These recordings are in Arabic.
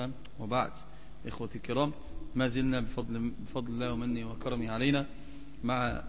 وبعد. إخوتي الكرام، ما زلنا بفضل الله ومنه وكرمه علينا مع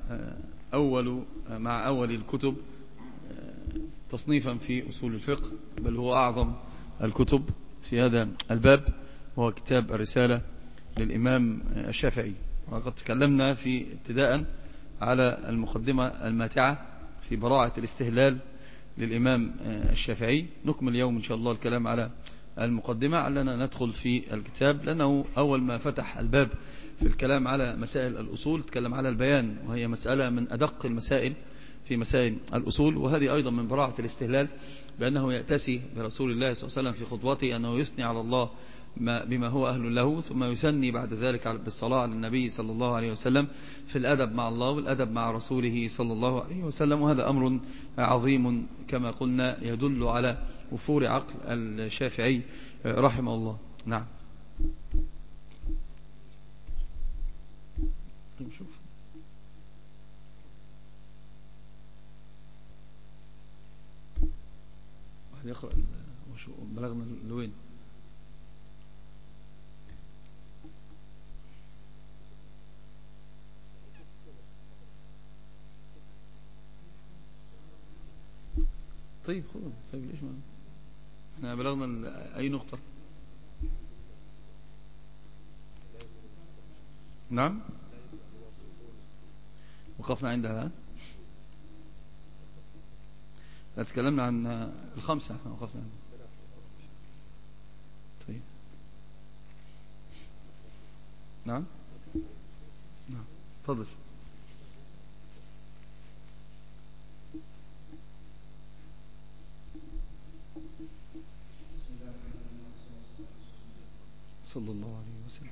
أول الكتب تصنيفا في أصول الفقه، بل هو أعظم الكتب في هذا الباب، وهو كتاب الرسالة للإمام الشافعي. وقد تكلمنا في ابتداء على المقدمة الماتعة في براعة الاستهلال للإمام الشافعي. نكمل اليوم إن شاء الله الكلام على المقدمة، علنا ندخل في الكتاب، لأنه أول ما فتح الباب في الكلام على مسائل الأصول تكلم على البيان، وهي مسألة من أدق المسائل في مسائل الأصول، وهذه أيضا من براعة الاستهلال، بأنه يأتسي برسول الله صلى الله عليه وسلم في خطبته أنه يثني على الله بما هو أهل له، ثم يثني بعد ذلك بالصلاة على النبي صلى الله عليه وسلم في الأدب مع الله والأدب مع رسوله صلى الله عليه وسلم. وهذا أمر عظيم كما قلنا يدل على وفور عقل الشافعي رحمه الله. نعم. نشوف. واحد يقرأ بلغنا لوين. طيب خذوا. طيب ليش ما احنا بلغنا أي نقطة؟ نعم، وقفنا عندها. لا، تكلمنا عن الخمسة، احنا وقفنا عندها. طيب نعم. نعم تفضل. صلى الله عليه وسلم.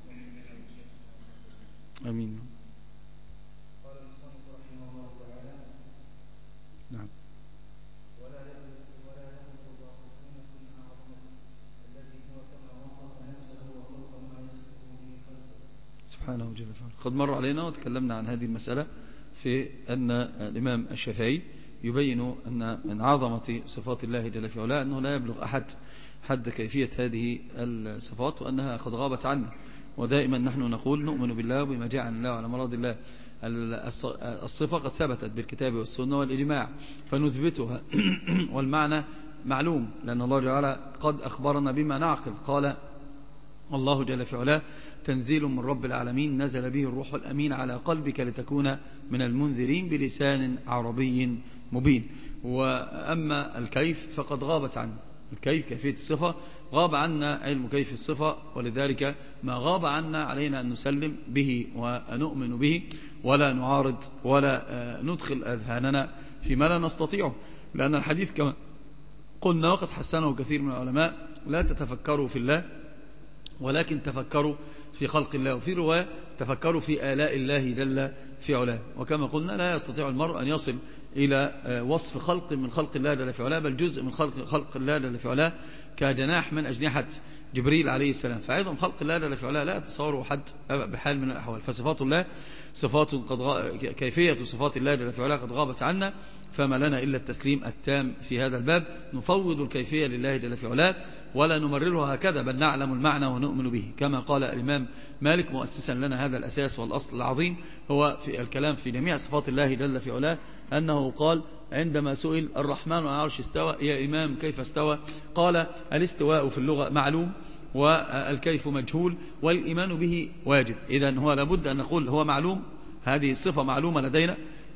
امين. قال المصنف رحمه الله تعالى: نعم. ولا يثبت الواصفون في أعظمه الذي هو كما وصف نفسه وفوق ما يصفه به خلقه سبحانه جل وعلا. قد مر علينا وتكلمنا عن هذه المسألة في أن الإمام الشافعي يبين أن من عظمة صفات الله جل في علاه أنه لا يبلغ أحد حد كيفية هذه الصفات، وأنها قد غابت عنا. ودائما نحن نقول نؤمن بالله وبما جاء عن الله وعلى مراد الله. الصفة قد ثبتت بالكتاب والسنة والإجماع فنثبتها والمعنى معلوم، لأن الله جل وعلا قد أخبرنا بما نعقل. قال الله جل في علاه: تنزيل من رب العالمين نزل به الروح الأمين على قلبك لتكون من المنذرين بلسان عربي مبين. وأما الكيف فقد غابت عنه. الكيف، كيفية الصفة، غاب عنا علم كيف الصفة، ولذلك ما غاب عنا علينا أن نسلم به ونؤمن به، ولا نعارض ولا ندخل أذهاننا فيما لا نستطيعه. لأن الحديث كما قلنا وقد حسنه كثير من العلماء: لا تتفكروا في الله ولكن تفكروا في خلق الله. وفي رواية: تفكروا في آلاء الله جل في علاه. وكما قلنا لا يستطيع المرء أن يصل إلى وصف خلق من خلق الله جل في علاه، بل جزء من خلق الله جل في علاه كجناح من أجنحة جبريل عليه السلام. فأيضا خلق الله جل في علاه لا يتصوره حد بحال من الأحوال. فصفات الله صفات كيفية صفات الله جل في علاه قد غابت عنا، فما لنا إلا التسليم التام في هذا الباب. نفوض الكيفية لله جل في علاه ولا نمررها هكذا، بل نعلم المعنى ونؤمن به. كما قال الإمام مالك مؤسسا لنا هذا الأساس والأصل العظيم، هو في الكلام في جميع صفات الله جل في علاه، أنه قال عندما سئل: الرحمن على العرش استوى، يا إمام كيف استوى؟ قال: الاستواء في اللغة معلوم، والكيف مجهول، والإيمان به واجب. إذن هو لابد أن نقول هو معلوم، هذه الصفة معلومة لدينا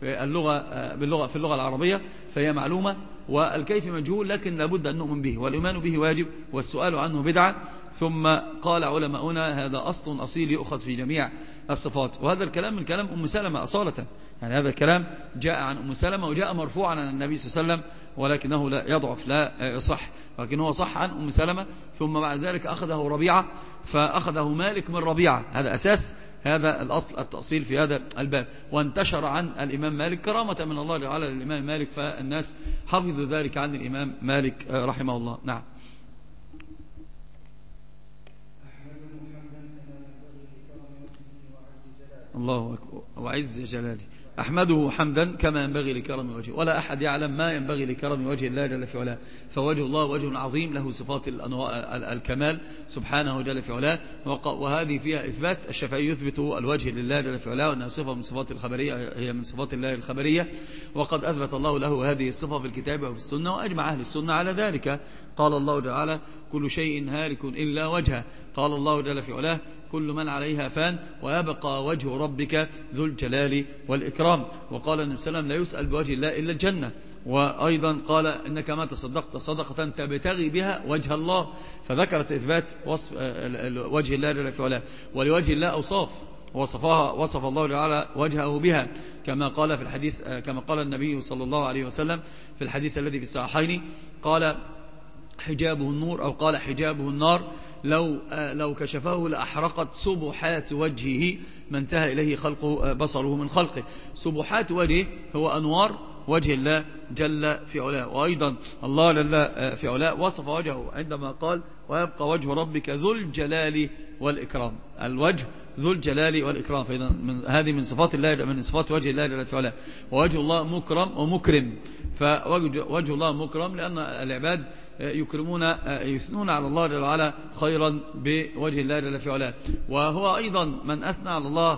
في اللغة العربية فهي معلومة، والكيف مجهول لكن لابد أن نؤمن به، والإيمان به واجب، والسؤال عنه بدعة. ثم قال علماؤنا: هذا أصل أصيل يؤخذ في جميع الصفات. وهذا الكلام من كلام أم سلمة أصالة، يعني هذا الكلام جاء عن أم سلمة وجاء مرفوعا عن النبي صلى الله عليه وسلم، ولكنه لا يضعف لا يصح، لكن هو صح عن أم سلمة. ثم بعد ذلك أخذه ربيعة، فأخذه مالك من ربيعة. هذا أساس هذا الأصل التأصيل في هذا الباب، وانتشر عن الإمام مالك كرامة من الله تعالى للإمام مالك، فالناس حفظوا ذلك عن الإمام مالك رحمه الله. نعم. الله أكبر وعز جلاله. أحمده حمدا كما ينبغي لكرم وجهه، ولا أحد يعلم ما ينبغي لكرم وجه الله جل في علاه. فوجه الله وجه عظيم له صفات الكمال سبحانه جل في علاه، وهذه فيها إثبات. الشافعي يثبت الوجه لله جل في علاه وأنها صفة من صفات الخبرية، هي من صفات الله الخبرية، وقد أثبت الله له هذه الصفة في الكتاب وفي السنة، وأجمع أهل السنة على ذلك. قال الله تعالى كل شيء هالك إلا وجهه. قال الله جل في علاه كل من عليها فان ويبقى وجه ربك ذو الجلال والإكرام. وقال النبي صلى الله عليه وسلم لا يسأل بوجه الله إلا الجنة. وأيضا قال إنك ما تصدقت صدقة تبتغي بها وجه الله، فذكرت إثبات وصف وجه الله جل في علاه. ولوجه الله أوصاف وصف الله تعالى وجهه بها، كما قال في الحديث، كما قال النبي صلى الله عليه وسلم في الحديث الذي في الصحيحين، قال حجابه النور، أو قال حجابه النار، لو كشفه لأحرقت سبحات وجهه ما انتهى إليه خلقه بصره من خلقه. سبحات وجهه هو أنوار وجه الله جل في علاه. وأيضا الله جل في علاه وصف وجهه عندما قال ويبقى وجه ربك ذو الجلال والإكرام. الوجه ذو الجلال والإكرام، فإذا هذه من صفات الله، من صفات وجه الله جل في علاه. ووجه الله مكرم ومكرم، فوجه الله مكرم لأن العباد يثنون على الله جل وعلا خيرا بوجه الله جل في علاه. وهو أيضا من أثنى على الله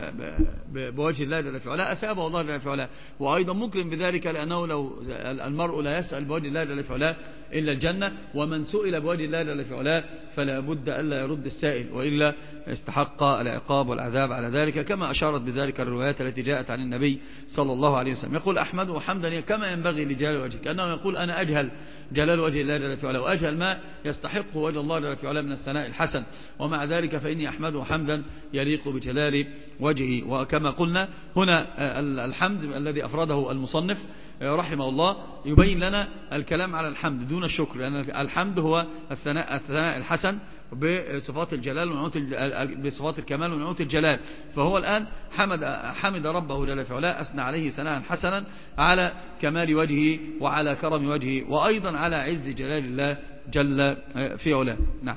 بوجه الله جل في علاه أثابه الله جل في علاه. وأيضا مكرم بذلك لأنه لو المرء لا يسأل بوجه الله جل في علاه إلا الجنة، ومن سئل بوجه الله جل في علاه فلا بد ألا يرد السائل، وإلا استحق العقاب والعذاب على ذلك، كما أشارت بذلك الروايات التي جاءت عن النبي صلى الله عليه وسلم. يقول أحمده حمدا كما ينبغي لجلال وجهه، كأنه يقول أنا أجهل جلال وجه الله جل في علاه، وأجهل ما يستحق وجه الله جل في علاه من الثناء الحسن، ومع ذلك فإني أحمده حمدا يليق بجلال وجهه. وكما قلنا هنا الحمد الذي أفرده المصنف رحمه الله يبين لنا الكلام على الحمد دون الشكر، لأن الحمد هو الثناء الحسن بصفات الجلال ونعوت بصفات الكمال ونعوت الجلال. فهو الآن حمد ربه جل في علاه، أثنى عليه ثناء حسنا على كمال وجهه وعلى كرم وجهه، وأيضا على عز جلال الله جل في علاه. نعم.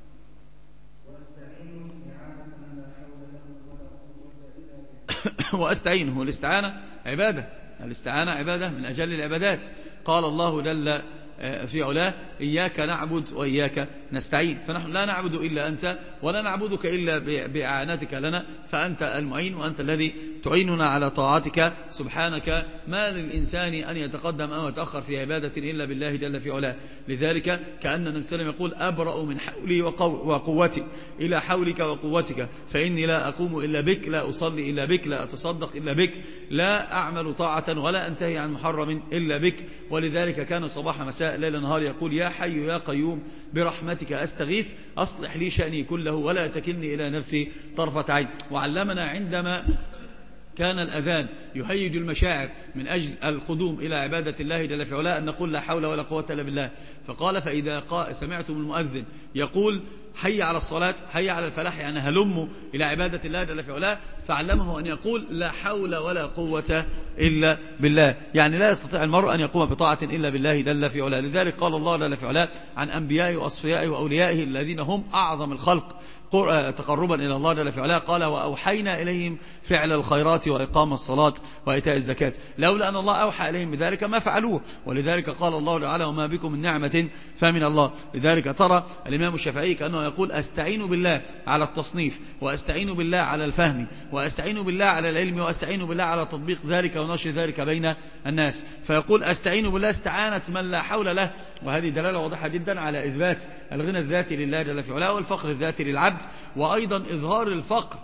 وأستعينه، الاستعانة عبادة، الاستعانة عبادة من أجل العبادات. قال الله جل في علاه إياك نعبد وإياك نستعين، فنحن لا نعبد إلا أنت ولا نعبدك إلا بإعانتك لنا، فأنت المعين وأنت الذي تعيننا على طاعتك سبحانك. ما للإنسان أن يتقدم أو يتأخر في عبادة إلا بالله جل في علاه. لذلك كأن النبي صلى الله عليه وسلم يقول أبرأ من حولي وقوتي إلى حولك وقوتك، فإني لا أقوم إلا بك، لا أصلي إلا بك، لا أتصدق إلا بك، لا أعمل طاعة ولا أنتهي عن محرم إلا بك. ولذلك كان صباح مساء ليل نهار يقول يا حي يا قيوم برحمتك أستغيث أصلح لي شأني كله ولا تكلني إلى نفسي طرفة عين. وعلمنا عندما كان الأذان يهيج المشاعر من أجل القدوم إلى عبادة الله جل في علاه أن نقول لا حول ولا قوة إلا بالله. فقال فإذا سمعتم المؤذن يقول حي على الصلاة حي على الفلاح، يعني هلموا إلى عبادة الله جل في علاه، فعلمه أن يقول لا حول ولا قوة إلا بالله، يعني لا يستطيع المرء أن يقوم بطاعة إلا بالله جل في علاه. لذلك قال الله جل في علاه عن أنبيائه وأصفيائه وأوليائه الذين هم أعظم الخلق تقربا إلى الله جل في علاه، قال وأوحينا إليهم فعل الخيرات وإقام الصلاة وإيتاء الزكاة. لولا أن الله أوحى إليهم بذلك ما فعلوه. ولذلك قال الله تعالى وما بكم من نعمة فمن الله. لذلك ترى الإمام الشافعي كأنه يقول أستعين بالله على التصنيف، وأستعين بالله على الفهم، وأستعين بالله على العلم، وأستعين بالله على تطبيق ذلك ونشر ذلك بين الناس. فيقول أستعين بالله استعانة من لا حول له، وهذه دلالة واضحة جدا على إثبات الغنى الذاتي لله جل في علاه والفقر الذاتي للعبد، وأيضا إظهار الفقر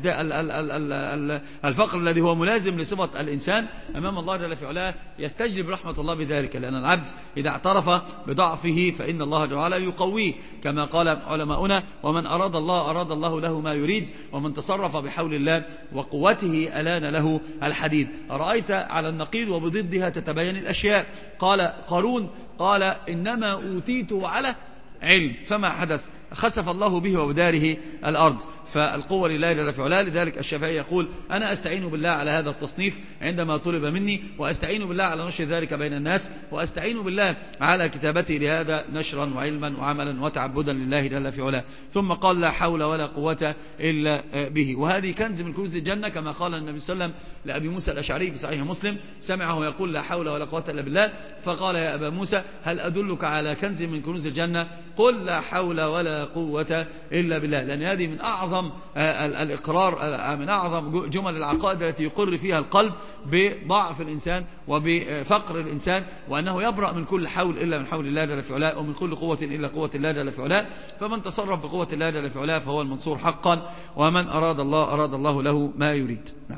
الفقر الذي هو ملازم لصفة الإنسان أمام الله جل في علاه يستجلب رحمة الله بذلك، لأن العبد إذا اعترف بضعفه فإن الله جل وعلا يقويه، كما قال علماؤنا ومن أراد الله له ما يريد، ومن تصرف بحول الله وقوته ألان له الحديد. رأيت على النقيض وبضدها تتبين الأشياء. قال قارون قال إنما أوتيته على علم، فما حدث خسف الله به وبداره الأرض. فالقوة لله جل في علاه. لذلك الشافعي يقول أنا أستعين بالله على هذا التصنيف عندما طلب مني، وأستعين بالله على نشر ذلك بين الناس، وأستعين بالله على كتابتي لهذا نشرا وعلما وعملا وتعبدا لله جل في علاه. ثم قال لا حول ولا قوة إلا به. وهذه كنز من كنوز الجنة كما قال النبي صلى الله عليه وسلم لأبي موسى الأشعري في صحيح مسلم، سمعه يقول لا حول ولا قوة إلا بالله، فقال يا أبا موسى هل أدلك على كنز من كنوز الجنة؟ قل لا حول ولا قوة إلا بالله. لأن هذه من أعظم الإقرار، من أعظم جمل العقائد التي يقر فيها القلب بضعف الإنسان وبفقر الإنسان، وأنه يبرأ من كل حول إلا من حول الله جل في علاه، ومن كل قوة إلا قوة الله جل في علاه. فمن تصرف بقوة الله جل في علاه فهو المنصور حقا، ومن أراد الله له ما يريد. نعم.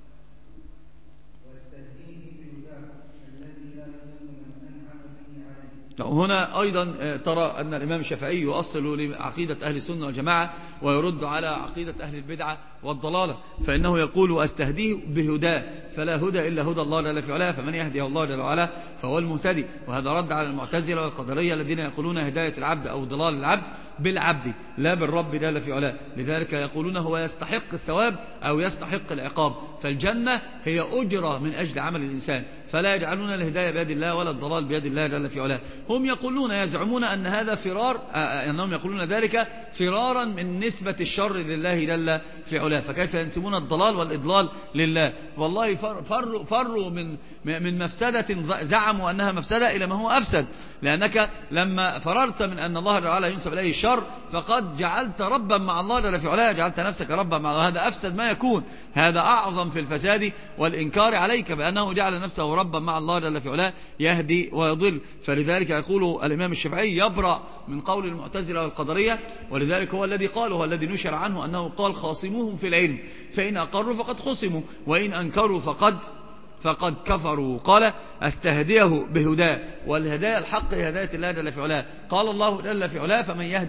هنا أيضا ترى أن الإمام الشافعي يؤصل لعقيدة أهل السنة والجماعة ويرد على عقيدة أهل البدعة والضلالة، فإنه يقول وأستهديه بهداه فلا هدى إلا هدى الله جل في علاه، فمن يهدي الله جل وعلا فهو المهتدي. وهذا رد على المعتزلة والقدرية الذين يقولون هداية العبد أو ضلال العبد بالعبد لا بالرب جل في علاه. لذلك يقولون هو يستحق الثواب أو يستحق العقاب، فالجنة هي أجرة من أجل عمل الإنسان، فلا يجعلون الهداية بيد الله ولا الضلال بيد الله جل في علاه. هم يقولون يزعمون أن هذا فرار، أنهم يقولون ذلك فرارا من نسبة الشر لله جل في علاه، فكيف ينسبون الضلال والإضلال لله؟ والله فروا من مفسدة زعموا أنها مفسدة إلى ما هو أفسد، لأنك لما فررت من أن الله جل وعلا ينسب إليه الشر فقد جعلت ربا مع الله جل في علاه، جعلت نفسك ربا مع الله، هذا أفسد ما يكون، هذا أعظم في الفساد والإنكار عليك بأنه جعل نفسه ربا مع الله جل في علاه يهدي ويضل. فلذلك يقول الإمام الشافعي يبرأ من قول المعتزلة والقدرية، ولذلك هو الذي قال، هو الذي نشر عنه أنه قال خاصموهم في العلم فإن أقروا فقد خصموا وإن أنكروا فقد كفروا. قال أستهديه بهداه، والهداية الحق هي هداية الله جل في علاه. قال الله جل في علاه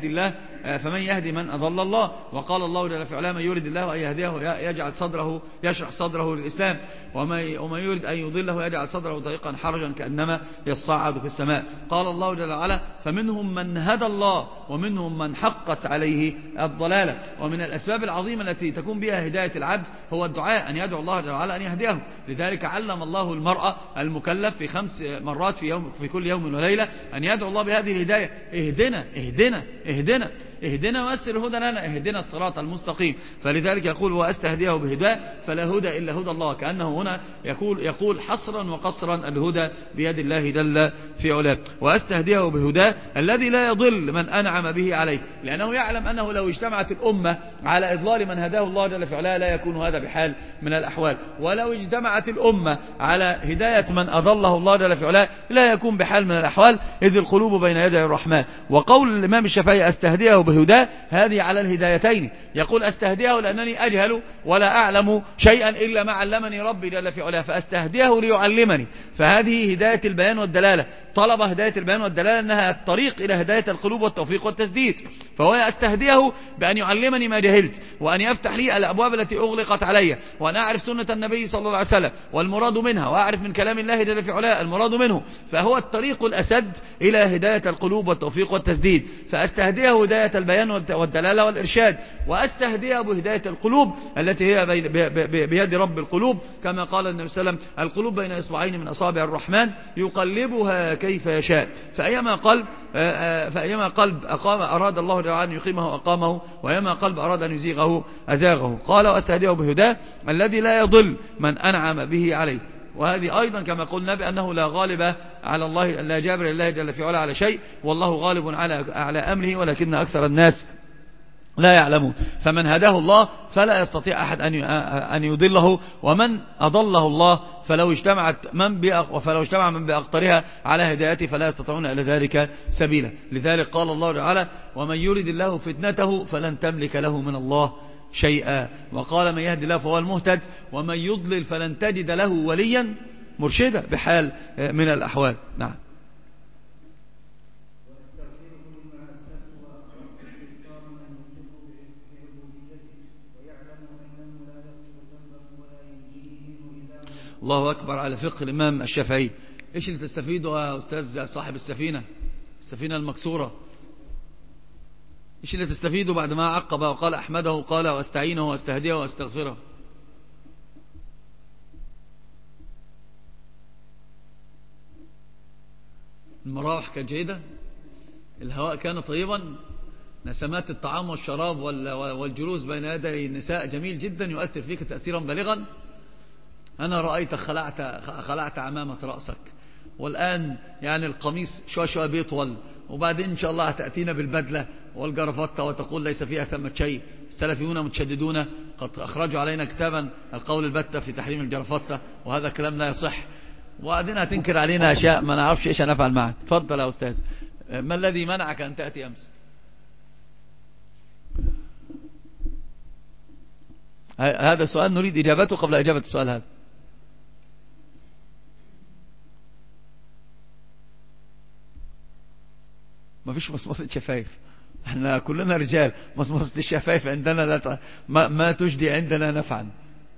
فمن يهدي من أضل الله، وقال الله جل في علاه من يريد الله أن يهديه يشرح صدره للإسلام، ومن يريد أن يضله يجعل صدره ضيقا حرجا كأنما يصعد في السماء. قال الله جل وعلا فمنهم من هدى الله ومنهم من حقت عليه الضلالة. ومن الأسباب العظيمة التي تكون بها هداية العبد هو الدعاء، أن يدعو الله جل وعلا أن يهديه. لذلك علم الله المرأة المكلف في 5 مرات في كل يوم وليلة أن يدعو الله بهذه الهداية: اهدنا اهدنا اهدنا اهدنا ويسر هدى لنا، اهدنا الصراط المستقيم. فلذلك يقول وأستهديه بهداه فلا هدى إلا هدى الله، كأنه هنا يقول حصرا وقصرا الهدى بيد الله جل في علاه. وأستهديه بهداه الذي لا يضل من أنعم به عليه، لأنه يعلم أنه لو اجتمعت الأمة على إضلال من هداه الله جل في علاه لا يكون هذا بحال من الأحوال، ولو اجتمعت الأمة على هداية من أضله الله جل في علاه لا يكون بحال من الأحوال، إذ القلوب بين يدي الرحمن. وقول الإمام الشافعي أستهديه بهداه هذه على الهدايتين، يقول أستهديه لأنني أجهل ولا أعلم شيئا إلا ما علمني ربي جل في علاه، فأستهديه ليعلمني، فهذه هداية البيان والدلالة. طلب هداية البيان والدلالة أنها الطريق إلى هداية القلوب والتوفيق والتسديد، فهو أستهديه بأن يعلمني ما جهلت، وأن يفتح لي الأبواب التي أغلقت علي، وأن أعرف سنة النبي صلى الله عليه وسلم والمراد منها، وأعرف من كلام الله جل في علاه المراد منه، فهو الطريق الأسد إلى هداية القلوب والتوفيق والتسديد. فأستهديه هداية البيان والدلالة والإرشاد، وأستهديه بهداية القلوب التي هي بيد رب القلوب، كما قال النبي صلى الله عليه وسلم القلوب بين إصبعين من أصابع الرحمن يقلبها كيف يشاء، فأيما قلب أراد الله جل وعلا أن يقيمه أقامه، وأيما قلب أراد أن يزيغه أزاغه. قال وأستهديه بهداه الذي لا يضل من أنعم به عليه. وهذه أيضا كما قلنا بأنه لا غالب على الله، لا جابر لله جل في علاه على شيء، والله غالب على أمره ولكن أكثر الناس لا يعلمون. فمن هداه الله فلا يستطيع أحد أن يضله، ومن أضله الله فلو اجتمع من بأقطرها على هدايته فلا يستطيعون إلى ذلك سبيلا. لذلك قال الله تعالى ومن يرد الله فتنته فلن تملك له من الله شيئا. وقال من يهدي الله فهو المهتد ومن يضلل فلن تجد له وليا مرشدا بحال من الأحوال. نعم. الله أكبر على فقه الإمام الشافعي. إيش اللي تستفيده يا أستاذ صاحب السفينة المكسورة؟ إيش اللي تستفيده بعد ما عقب وقال أحمده قال واستعينه واستهديه واستغفره؟ المراوح كانت جيدة، الهواء كان طيبا، نسمات الطعام والشراب والجلوس بين يدي النساء جميل جدا يؤثر فيك تأثيرا بالغا. أنا رأيتك خلعت عمامة رأسك، والآن يعني القميص شوي شوي بيطول، وبعدين إن شاء الله هتأتينا بالبدلة والجرافطة وتقول ليس فيها ثمة شيء. السلفيون متشددون قد أخرجوا علينا كتابا القول البتة في تحريم الجرافطة، وهذا كلام لا يصح، وبعدين هتنكر علينا أشياء ما نعرفش إيش هنفعل معك. تفضل يا أستاذ، ما الذي منعك أن تأتي أمس؟ هذا سؤال نريد إجابته قبل إجابة السؤال هذا. ما فيش مصمصة شفايف، احنا كلنا رجال، مصمصة الشفايف عندنا لا ما تجدي عندنا نفعا.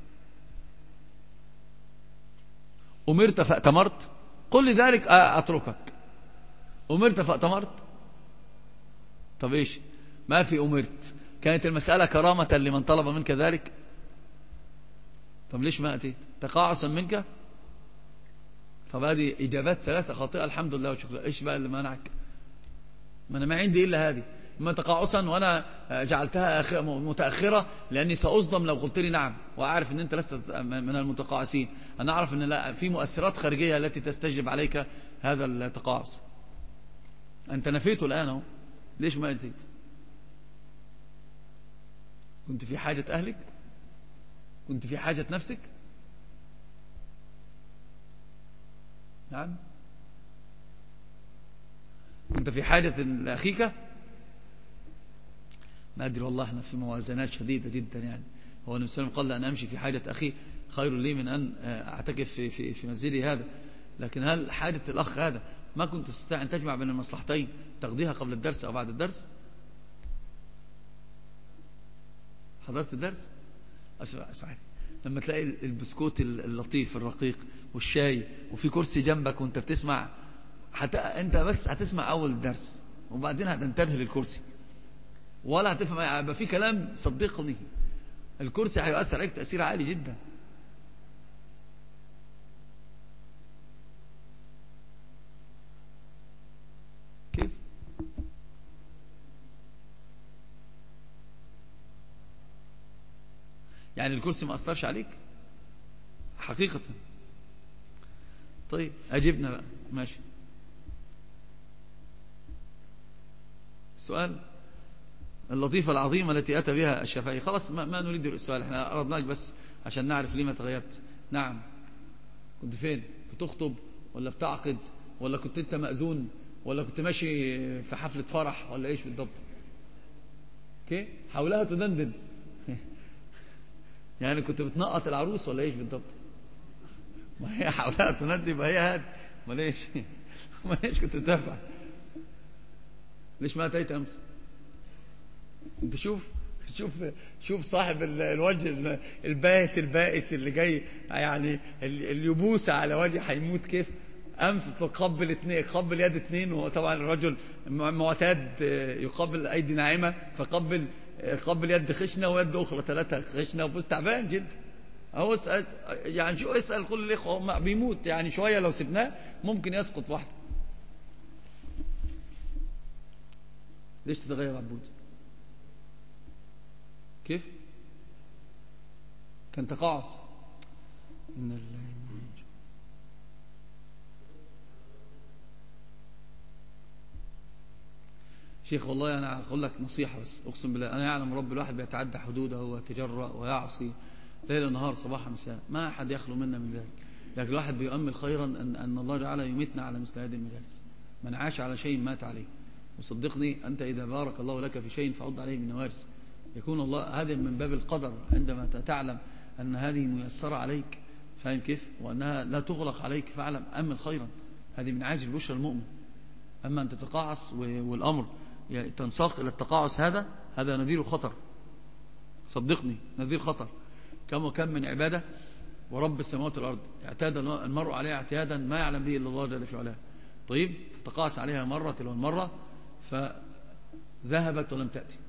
أمرت فأتمرت؟ قل لي ذلك أتركك. أمرت فأتمرت؟ طب إيش ما في أمرت؟ كانت المسألة كرامة لمن طلب منك ذلك؟ طب ليش ما أتيت؟ تقاعسا منك؟ طب هذه إجابات ثلاثة خاطئة الحمد لله وشكرا. إيش بقى اللي منعك؟ ما أنا ما عندي إلا هذه، ما تقاعسا، وأنا جعلتها متأخرة لأني سأصدم لو قلت لي نعم، وأعرف أن أنت لست من المتقاعسين. أنا أعرف أن لا، في مؤثرات خارجية التي تستجلب عليك هذا التقاعس. أنت نفيته الآن أهو، ليش ما أتيت؟ كنت في حاجة أهلك؟ كنت في حاجة نفسك؟ نعم. كنت في حاجة لأخيك؟ ما أدري والله، احنا في موازنات شديدة جدا يعني. هو النبي صلى الله عليه وسلم قال أن أمشي في حاجة أخي خير لي من أن أعتكف في مسجدي هذا. لكن هل حاجة الأخ هذا ما كنت تستطيع أن تجمع بين المصلحتين، تقضيها قبل الدرس أو بعد الدرس؟ حضرت الدرس؟ اسمع، لما تلاقي البسكوت اللطيف الرقيق والشاي وفي كرسي جنبك وانت بتسمع، انت بس هتسمع اول الدرس وبعدين هتنتبه للكرسي، ولا هتفهم هيبقى في كلام. صدقني الكرسي هيؤثر عليك تأثير عالي جدا. كيف؟ يعني الكرسي ما أثرش عليك حقيقة؟ طيب أجبنا بقى، ماشي. السؤال اللطيفة العظيمة التي أتى بها الشافعي، خلاص ما نريد السؤال، احنا أردناك بس عشان نعرف ليه ما تغيرت. نعم. كنت فين؟ بتخطب ولا بتعقد ولا كنت انت مأذون ولا كنت ماشي في حفلة فرح ولا ايش بالضبط؟ كيف حولها تدندن؟ يعني كنت بتنقط العروس ولا ايش بالضبط؟ ما هي حولها تندي، يبقى هي هذه. ما ليش ما ليش كنت بتدافع؟ ليش ما اتيت امس؟ انت شوف صاحب الوجه الباهت البائس اللي جاي، يعني اليبوس على وجه هيموت كيف. امس تقبل اثنين، قبل يد اثنين، وطبعا الرجل معتاد يقبل ايدي ناعمه، قبل يد خشنه ويد اخرى، ثلاثه خشنه، وبص تعبان جدا. هو يعني شو اسال كل الاخوه بيموت يعني، شويه لو سبناه ممكن يسقط واحده. ليش تتغير عبود؟ كيف كان تقاعس؟ إن الله شيخ والله أنا أقول لك نصيحة بس، أقسم بالله أنا يعلم رب الواحد بيتعدى حدوده ويتجرأ ويعصي ليل نهار صباحا مساء، ما أحد يخلو منا من ذلك. لكن الواحد بيؤمل خيرا أن الله تعالى يميتنا على مثل هذه المجالس. من عاش على شيء مات عليه. وصدقني أنت إذا بارك الله لك في شيء فعض عليه بالنوارس. يكون الله هذا من باب القدر، عندما تعلم أن هذه ميسرة عليك، فاهم كيف، وأنها لا تغلق عليك، فاعلم أمل خيرا. هذه من عاجل بشرى المؤمن. أما أن تتقاعس والأمر تنساق إلى التقاعس، هذا نذير خطر. صدقني نذير خطر. كم من عبادة ورب السماوات والأرض اعتاد المرء عليها اعتيادا ما يعلم به إلا الله جل في علاه. طيب فتقاعس عليها مرة تلو المرة فذهبت ولم تأتي.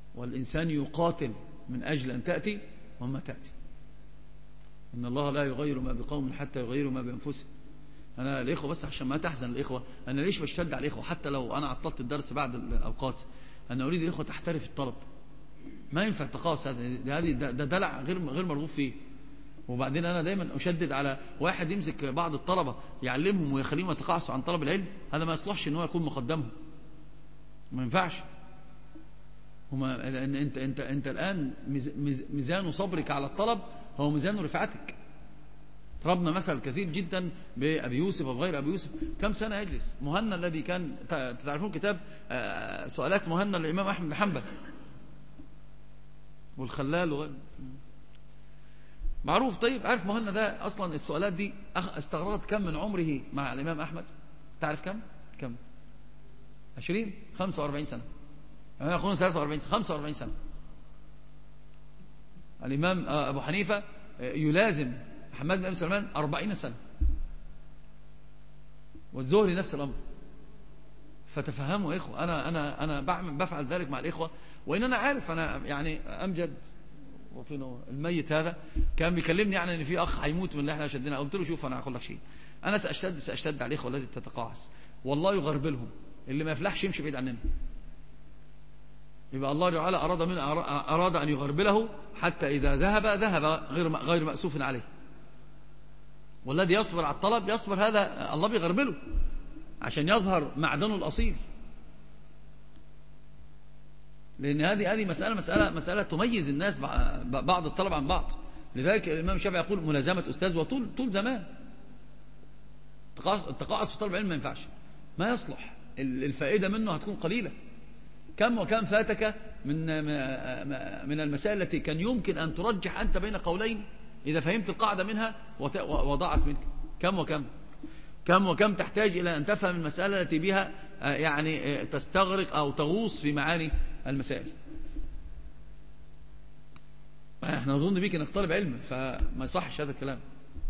والإنسان يقاتل من أجل أن تأتي وما تأتي. إن الله لا يغير ما بقوم حتى يغيروا ما بأنفسهم. أنا الإخوة بس عشان ما تحزن الإخوة، أنا ليش بشتد على الإخوة حتى لو أنا عطلت الدرس بعد الأوقات؟ أنا أريد الإخوة تحترف الطلب. ما ينفع التقاص، ده دلع غير مرغوب فيه. وبعدين أنا دايما أشدد على واحد يمسك بعض الطلبة يعلمهم ويخليهم يتقاعسوا عن طلب العلم، هذا ما يصلحش إن هو يكون مقدمهم، ما ينفعش. أنت الآن ميزان صبرك على الطلب هو ميزان رفعتك. ضربنا مثل كثير جدا بأبي يوسف وغير أبي يوسف. كم سنة يجلس مهنا الذي كان تعرفون كتاب سؤالات مهنا للإمام أحمد بن حنبل والخلال معروف. طيب عارف مهنا ده أصلا السؤالات دي استغرقت كم من عمره مع الإمام أحمد؟ تعرف كم 20 45 سنة، يعني يقولون 43 45 سنة. الإمام أبو حنيفة يلازم محمد بن أبي سلمان 40 سنة، والزهري نفس الأمر. فتفهموا يا إخوة، أنا بفعل ذلك مع الإخوة، وإن أنا عارف أنا يعني أمجد وفينه الميت هذا كان بيكلمني يعني ان في اخ هيموت من اللي احنا شدنا. قلت له شوف انا هقول لك شيء، انا ساشتد على الاخوه التي تتقاعس، والله يغربلهم، اللي ما يفلحش يمشي بعيد عننا. يبقى الله تعالى اراد ان يغربله حتى اذا ذهب غير مأسوف عليه. والذي يصبر على الطلب يصبر، هذا الله بيغربله عشان يظهر معدنه الاصيل. لأن هذه مسألة تميز الناس بعض الطلب عن بعض. لذلك الإمام الشافعي يقول ملازمة أستاذ وطول زمان. التقاعس في طلب العلم ما ينفعش، ما يصلح، الفائدة منه هتكون قليلة. كم وكم فاتك من المسائل التي كان يمكن أن ترجح أنت بين قولين إذا فهمت القاعدة منها وضاعت منك. كم وكم تحتاج إلى أن تفهم المسألة التي بها يعني تستغرق أو تغوص في معاني المسائل. احنا نظن بيك انك طالب علم، فما يصحش هذا الكلام.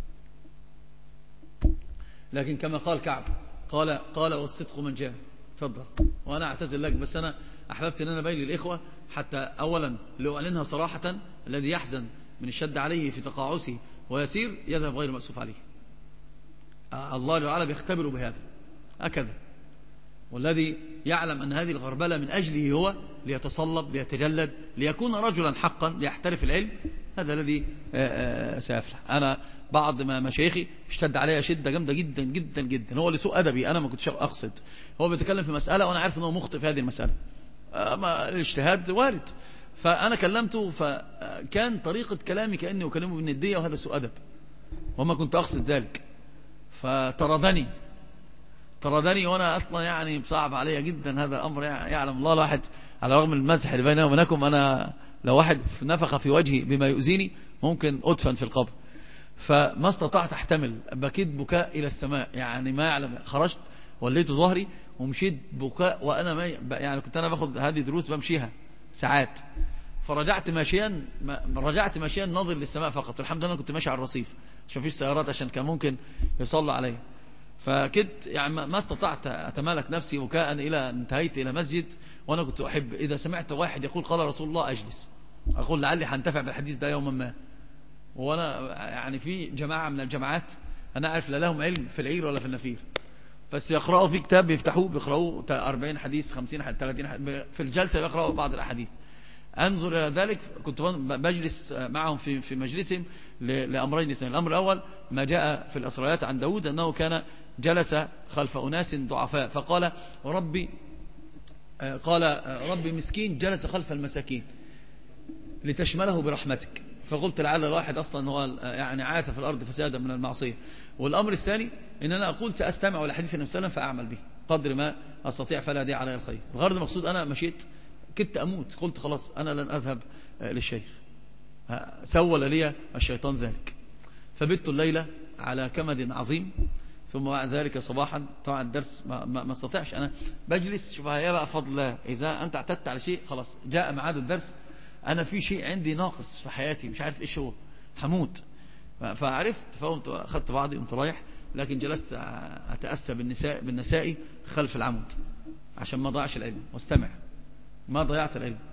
لكن كما قال كعب قال والصدق من جاء. تفضل. وانا اعتذر لك، بس انا احببت ان انا بين للاخوه حتى اولا لاعلنها صراحه، الذي يحزن من الشد عليه في تقاعسه ويسير يذهب غير مأسوف عليه. الله تعالى بيختبره بهذا هكذا. والذي يعلم أن هذه الغربلة من أجله هو ليتصلب ليتجلد ليكون رجلا حقا ليحترف العلم، هذا الذي سيفلح. أنا بعض ما مشايخي اشتد عليها شدة جامدة جدا جدا جدا، هو لسوء أدبي، أنا ما كنتش أقصد. هو بيتكلم في مسألة وأنا عارف أنه مخطئ في هذه المسألة، الاجتهاد وارد. فأنا كلمته، فكان طريقة كلامي كأني أكلمه بالندية، وهذا سوء أدب وما كنت أقصد ذلك. فطردني وانا اصلا يعني صعب علي جدا هذا الامر. يعلم الله الواحد على رغم المزح اللي بيني وبينكم، انا لو واحد نفخ في وجهي بما يؤذيني ممكن ادفن في القبر. فما استطعت احتمل، بكيت بكاء الى السماء، يعني ما يعلم. خرجت وليت ظهري ومشيت بكاء، وانا ما يعني كنت انا باخد هذه دروس بمشيها ساعات، فرجعت ماشيا ناظر للسماء فقط. الحمد لله كنت ماشي على الرصيف عشان فيش سيارات، عشان كان ممكن يصلوا علي. فكنت يعني ما استطعت أتمالك نفسي بكاء إلى انتهيت إلى مسجد. وأنا كنت أحب إذا سمعت واحد يقول قال رسول الله أجلس، أقول لعلي هنتفع بالحديث ده يوما ما. وأنا يعني في جماعة من الجماعات أنا أعرف لا لهم علم في العير ولا في النفير، بس يقرأوا في كتاب بيقرأوا 40 حديث 50 حديث 30 حديث في الجلسة، يقرأوا بعض الأحاديث. أنظر إلى ذلك، كنت بجلس معهم في مجلسهم لأمرين اثنين. الأمر الأول ما جاء في الأسرائيات عن داود أنه كان جلس خلف أناس ضعفاء، فقال ربي مسكين جلس خلف المساكين لتشمله برحمتك. فقلت لعل الواحد أصلا هو يعني عاث في الأرض فسادا من المعصية. والأمر الثاني إن أنا أقول سأستمع لحديث النبي صلى الله عليه وسلم فأعمل به قدر ما أستطيع، فلا داعي علي الخير. الغرض المقصود أنا مشيت كنت أموت، قلت خلاص أنا لن أذهب للشيخ، سول لي الشيطان ذلك. فبت الليلة على كمد عظيم، ثم بعد ذلك صباحا طبعا الدرس ما استطيعش، أنا بجلس. شوف هي بقى فضل الله، إذا أنت اعتدت على شيء خلاص جاء ميعاد الدرس، أنا في شيء عندي ناقص في حياتي مش عارف إيش هو، هموت. فعرفت، فقمت أخذت بعضي قمت رايح، لكن جلست أتأسى بالنساء خلف العمود عشان ما ضيعش العلم واستمع. ما ضيعت العلم،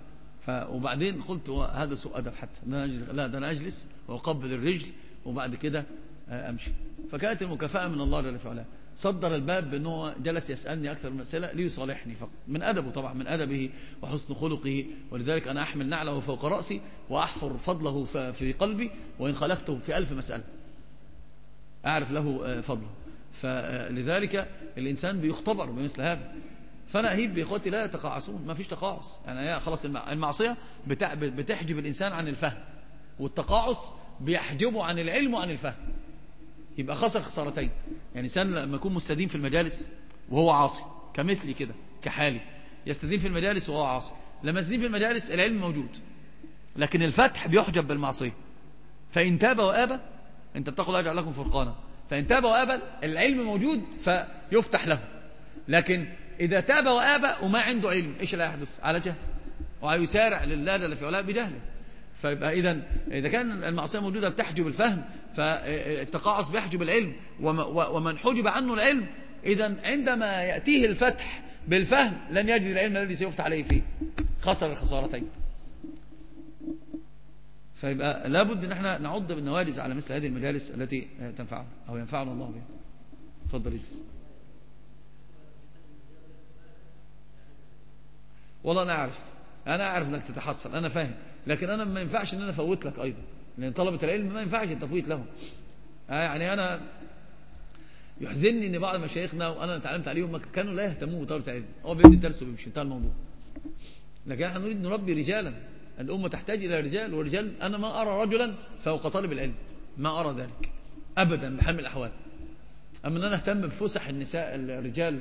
وبعدين قلت هذا سوء أدب حتى، لا ده أنا أجلس وأقبل الرجل وبعد كده أمشي. فكانت المكافأة من الله جل وعلا. صدر الباب بأنه جلس يسألني أكثر من أسئلة ليصالحني فقط، من أدبه طبعا، من أدبه وحسن خلقه. ولذلك أنا أحمل نعله فوق رأسي وأحفر فضله في قلبي، وإن خالفته في 1000 مسألة أعرف له فضله. فلذلك الإنسان بيختبر بمثل هذا. فأنا أهيب بإخوتي لا يتقاعسون، ما فيش تقاعس. يعني خلاص المعصية بتحجب الإنسان عن الفهم، والتقاعس بيحجبه عن العلم وعن الفهم، يبقى خسر خسارتين. يعني إنسان لما يكون مستدين في المجالس وهو عاصي كمثلي كده كحالي، يستدين في المجالس وهو عاصي، لما يستدين في المجالس العلم موجود، لكن الفتح بيحجب بالمعصية. فإن تاب وآب، أنت بتقول أجعل لكم فرقانا، فإن تاب وآب العلم موجود فيفتح له. لكن إذا تاب وآب وما عنده علم، إيش لا يحدث؟ على جهل، ويسارع لله جل في علاه بدهله. فيبقى إذا كان المعصية موجودة بتحجب الفهم، فالتقاعس بيحجب العلم، ومن حجب عنه العلم إذا عندما يأتيه الفتح بالفهم لن يجد العلم الذي سيفتح عليه فيه، خسر الخسارتين. فيبقى لابد ان احنا نعض بالنواجز على مثل هذه المجالس التي تنفعنا او ينفعنا الله بها. اتفضل اجلس. والله انا اعرف انك تتحصل، انا فاهم، لكن انا ما ينفعش ان انا افوت لك ايضا، لان طلبة العلم ما ينفعش التفويت لهم. يعني انا يحزنني ان بعض مشايخنا وانا اتعلمت عليهم كانوا لا يهتمون بطلبة العلم، هو بيدي الدرس وبيمشي، انتهى الموضوع. لكن احنا نريد نربي رجالا، الأمة تحتاج إلى رجال، ورجال أنا ما أرى رجلا فوق طالب العلم، ما أرى ذلك أبدا بحال الأحوال. أما أن أنا أهتم بفسح النساء الرجال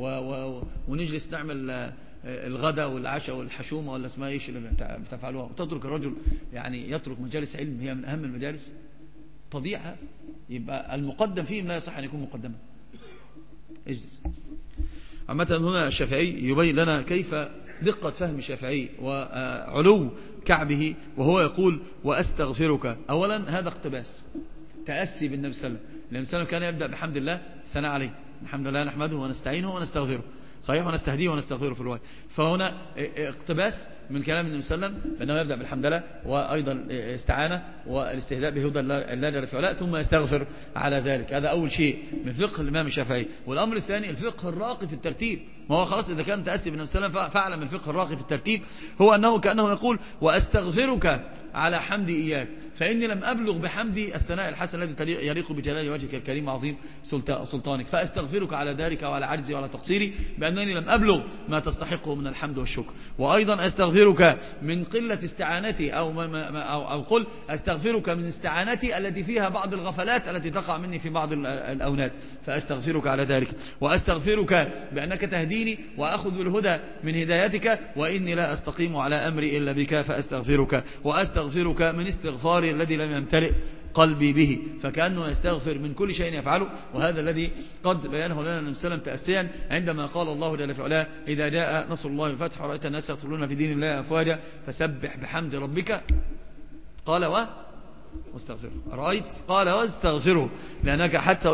ونجلس نعمل الغداء والعشاء والحشومة ولا اسمها إيش اللي بتفعلوها، وتترك الرجل يعني يترك مجالس علم هي من أهم المجالس، تضيع. يبقى المقدم فيهم لا يصح أن يكون مقدما. اجلس. عامة هنا الشافعي يبين لنا كيف دقة فهم الشافعي وعلو كعبه، وهو يقول وأستغفرك. أولا هذا اقتباس تأسي بالنبي صلى الله عليه وسلم، النبي صلى الله عليه وسلم كان يبدأ بحمد الله ثناء عليه، الحمد لله نحمده ونستعينه ونستغفره، صحيح، ونستهديه ونستغفره في الرواية. فهنا اقتباس من كلام النبي صلى الله عليه وسلم بأنه يبدأ بالحمد لله، وأيضا استعانة والاستهداء بهدى الله جل في علاه، ثم يستغفر على ذلك. هذا أول شيء من فقه الإمام الشافعي. والأمر الثاني الفقه الراقي في الترتيب. ما هو خلاص إذا كان تأسي بالنبي صلى الله عليه وسلم فاعلم الفقه الراقي في الترتيب هو أنه كأنه يقول وأستغفرك على حمدي إياك، فإني لم أبلغ بحمدي الثناء الحسن الذي يليق بجلال وجهك الكريم وعظيم سلطانك، فأستغفرك على ذلك وعلى عجزي وعلى تقصيري بأنني لم أبلغ ما تستحقه من الحمد والشكر. وأيضا أستغفرك من قلة استعانتي أو قل أستغفرك من استعانتي التي فيها بعض الغفلات التي تقع مني في بعض الأونات، فأستغفرك على ذلك. وأستغفرك بأنك تهديني وأخذ بالهدى من هدايتك، وإني لا أستقيم على أمري إلا بك فأستغفرك. وأستغفرك من استغفاري الذي لم يمتلئ قلبي به، فكأنه يستغفر من كل شيء يفعله. وهذا الذي قد بيانه لنا النبي صلى الله عليه وسلم تأسيا عندما قال الله جل وعلا إذا جاء نصر الله والفتح ورأيت الناس يدخلون في دين الله أفواجا فسبح بحمد ربك قال واستغفره. رأيت قال واستغفره، لأنك حتى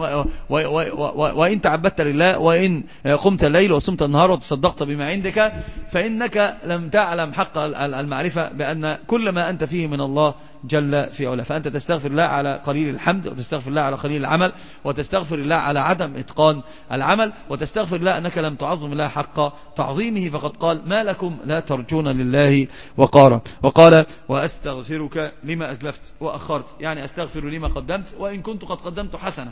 وإن تعبدت لله وإن قمت الليل وصمت النهار وتصدقت بما عندك فإنك لم تعلم حق المعرفة بأن كل ما أنت فيه من الله جل في علا. فأنت تستغفر الله على قليل الحمد، وتستغفر الله على قليل العمل، وتستغفر الله على عدم إتقان العمل، وتستغفر الله أنك لم تعظم الله حق تعظيمه، فقد قال ما لكم لا ترجون لله وقارا. وقال وأستغفرك لما أزلفت وأخرت، يعني أستغفر لما قدمت وإن كنت قد قدمت حسنة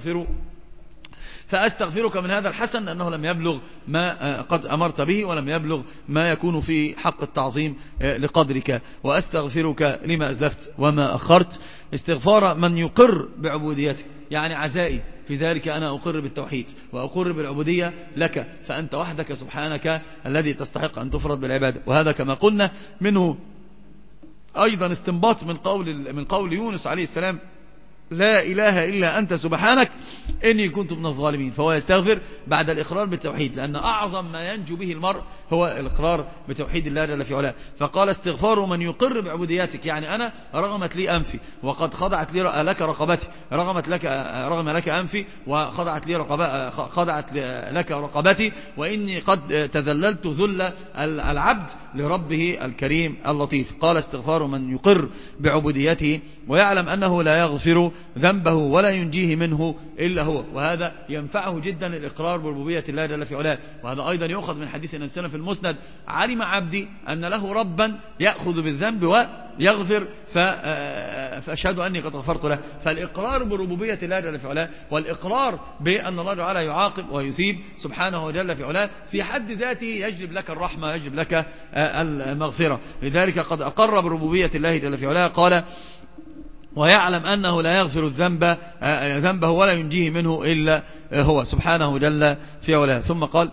فأستغفرك من هذا الحسن لأنه لم يبلغ ما قد أمرت به، ولم يبلغ ما يكون في حق التعظيم لقدرك. وأستغفرك لما أزلفت وما أخرت، استغفار من يقر بعبوديته، يعني عزائي في ذلك أنا أقر بالتوحيد وأقر بالعبودية لك، فأنت وحدك سبحانك الذي تستحق أن تفرد بالعبادة. وهذا كما قلنا منه أيضا استنباط من قول يونس عليه السلام لا إله إلا أنت سبحانك إني كنت من الظالمين. فهو يستغفر بعد الإقرار بالتوحيد، لأن أعظم ما ينجو به المرء هو الإقرار بتوحيد الله جل في علاه. فقال استغفار من يقر بعبوديتك، يعني أنا رغمت لي أنفي وقد خضعت لي لك رقبتي، رغم لك أنفي وخضعت لي لك رقبتي، وإني قد تذللت ذل العبد لربه الكريم اللطيف. قال استغفار من يقر بعبوديته ويعلم أنه لا يغفر ذنبه ولا ينجيه منه إلا هو. وهذا ينفعه جدا الإقرار بربوبية الله جل في علاه. وهذا أيضا يؤخذ من حديث النبي صلى الله عليه وسلم في المسند: علم عبدي أن له ربا يأخذ بالذنب ويغفر فأشهد أني قد غفرت له. فالإقرار بربوبية الله جل في علاه والإقرار بأن الله تعالى يعاقب ويثيب سبحانه وجل في علاه في حد ذاته يجلب لك الرحمة، يجلب لك المغفرة. لذلك قد أقر بربوبية الله جل في علاه. قال: ويعلم أنه لا يغفر ذنبه ولا ينجيه منه إلا هو سبحانه جل في علاه. ثم قال: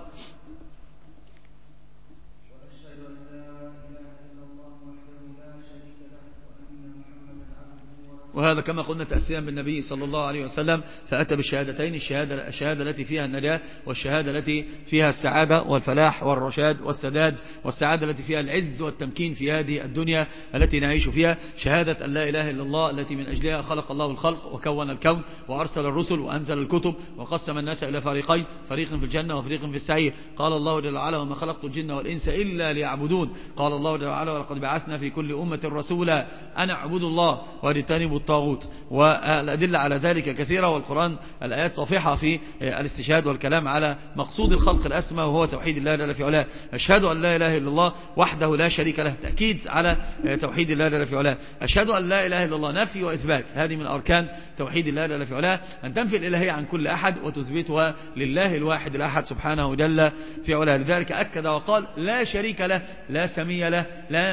وهذا كما قلنا تأسيا بالنبي صلى الله عليه وسلم، فأتى بالشهادتين: الشهادة التي فيها النجاة، والشهادة التي فيها السعادة والفلاح والرشاد والسداد، والسعادة التي فيها العز والتمكين في هذه الدنيا التي نعيش فيها. شهادة أن لا إله إلا الله التي من أجلها خلق الله الخلق وكون الكون وأرسل الرسل وأنزل الكتب وقسم الناس إلى فريقين، فريق في الجنة وفريق في السعير. قال الله جل وعلا: وما خلقت الجن والإنس إلا ليعبدون. قال الله جل وعلا: ولقد بعثنا في كل أمة رسولا أن اعبدوا الله واجتنبوا الطاغوت. والأدلة على ذلك كثيرة، والقرآن الآيات طافحة في الاستشهاد والكلام على مقصود الخلق الأسمى وهو توحيد الله جل في علاه. أشهد أن لا إله إلا الله وحده لا شريك له، تأكيد على توحيد الله جل في علاه. أشهد أن لا إله إلا الله نفي وإثبات، هذه من أركان توحيد الله جل في علاه، أن تنفي الإلهية عن كل أحد وتثبتها لله الواحد الأحد سبحانه جل في علاه. لذلك أكد وقال: لا شريك له، لا سمي له،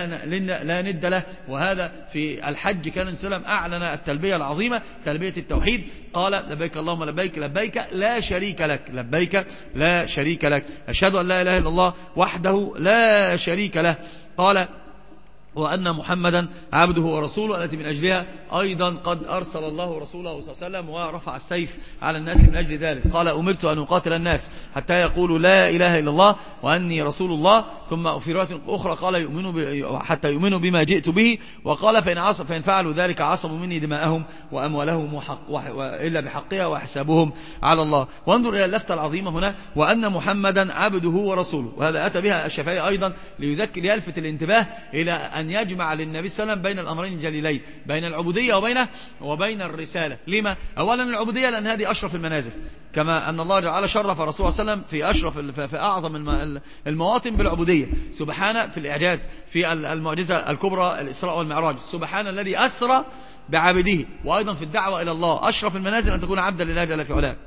لا ند له. وهذا في الحج كان السلام أعلن التلبية العظيمة، تلبية التوحيد. قال: لبيك اللهم لبيك، لبيك لا شريك لك، لبيك لا شريك لك. أشهد أن لا إله إلا الله وحده لا شريك له. قال: وأن محمدا عبده ورسوله التي من أجلها أيضا قد أرسل الله رسوله صلى الله عليه وسلم ورفع السيف على الناس من أجل ذلك. قال: أمرت أن أقاتل الناس حتى يقولوا لا إله إلا الله وأني رسول الله. ثم في رواية أخرى قال: حتى يؤمنوا بما جئت به. وقال: فإن فعلوا ذلك عصموا مني دماءهم وأموالهم إلا بحقها وحسابهم على الله. وانظر إلى اللفتة العظيمة هنا: وأن محمدا عبده ورسوله. وهذا أتى بها الشافعي أيضا يلفت الانتباه إلى أن يجمع للنبي صلى الله عليه وسلم بين الأمرين الجليلين، بين العبودية وبين الرسالة. لما؟ أولا العبودية لأن هذه أشرف المنازل، كما أن الله تعالى شرف رسول الله صلى الله عليه وسلم في أعظم المواطن بالعبودية سبحانه، في الإعجاز، في المعجزة الكبرى الإسراء والمعراج، سبحان الذي أسرى بعبده. وأيضا في الدعوة إلى الله أشرف المنازل أن تكون عبدا لله جل في علاه.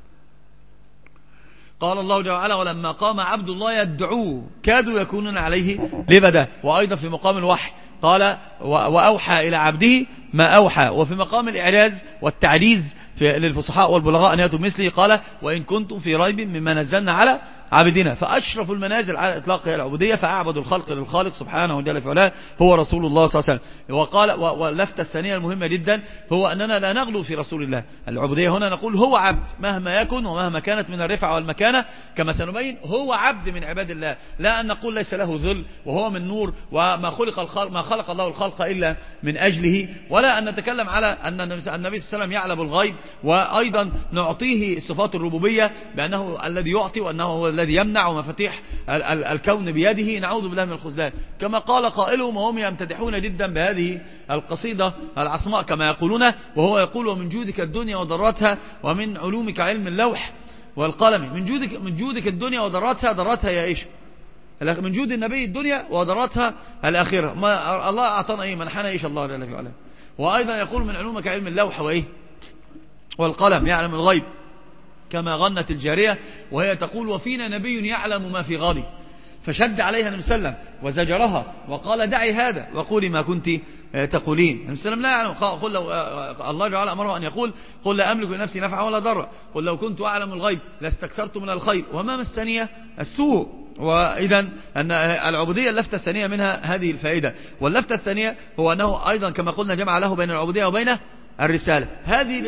قال الله جل وعلا: ولما قام عبد الله يدعوه كادوا يكونون عليه لبدا. وأيضا في مقام الوحي قال: وأوحى إلى عبده ما أوحى. وفي مقام الإعجاز والتعجيز للفصحاء والبلغاء أن يأتوا مثله قال: وإن كنتم في ريب مما نزلنا على عبدنا. فأشرف المنازل على إطلاق العبودية، فأعبد الخلق للخالق سبحانه وجل في علاه هو رسول الله صلى الله عليه وسلم. وقال: واللفتة الثانية المهمة جدا هو أننا لا نغلو في رسول الله. العبودية هنا نقول هو عبد مهما يكن ومهما كانت من الرفعة والمكانة، كما سنبين هو عبد من عباد الله، لا أن نقول ليس له ذل وهو من نور وما خلق الله الخلق إلا من أجله، ولا أن نتكلم على أن النبي صلى الله عليه وسلم يعلم الغيب، وأيضا نعطيه صفات الربوبية بأنه الذي يعطي وأنه هو الذي يمنع ومفاتيح الكون بيده، نعوذ بالله من الخذلان. كما قال قائلهم وهم يمتدحون جدا بهذه القصيدة العصماء كما يقولون، وهو يقول: ومن جودك الدنيا وضرتها ومن علومك علم اللوح والقلم. من جودك الدنيا وضرتها، ضرتها يا إيش؟ من جود النبي الدنيا وضرتها الآخرة. ما الله أعطانا إيه؟ منحنا إيش الله جل وعلا. وأيضا يقول: من علومك علم اللوح وإيه؟ والقلم، يعلم الغيب. كما غنت الجارية وهي تقول: وفينا نبي يعلم ما في غد. فشد عليها النبي صلى الله عليه وسلم وزجرها وقال: دعي هذا وقولي ما كنت تقولين. النبي صلى الله عليه وسلم لا يعلم. قل لو الله تعالى أمره أن يقول: قل لا أملك لنفسي نفعا ولا ضرا، قل لو كنت أعلم الغيب لاستكثرت من الخير وما مسني السوء. وإذا أن العبودية اللفتة الثانية منها هذه الفائدة. واللفتة الثانية هو أنه أيضا كما قلنا جمع له بين العبودية وبين الرسالة. هذه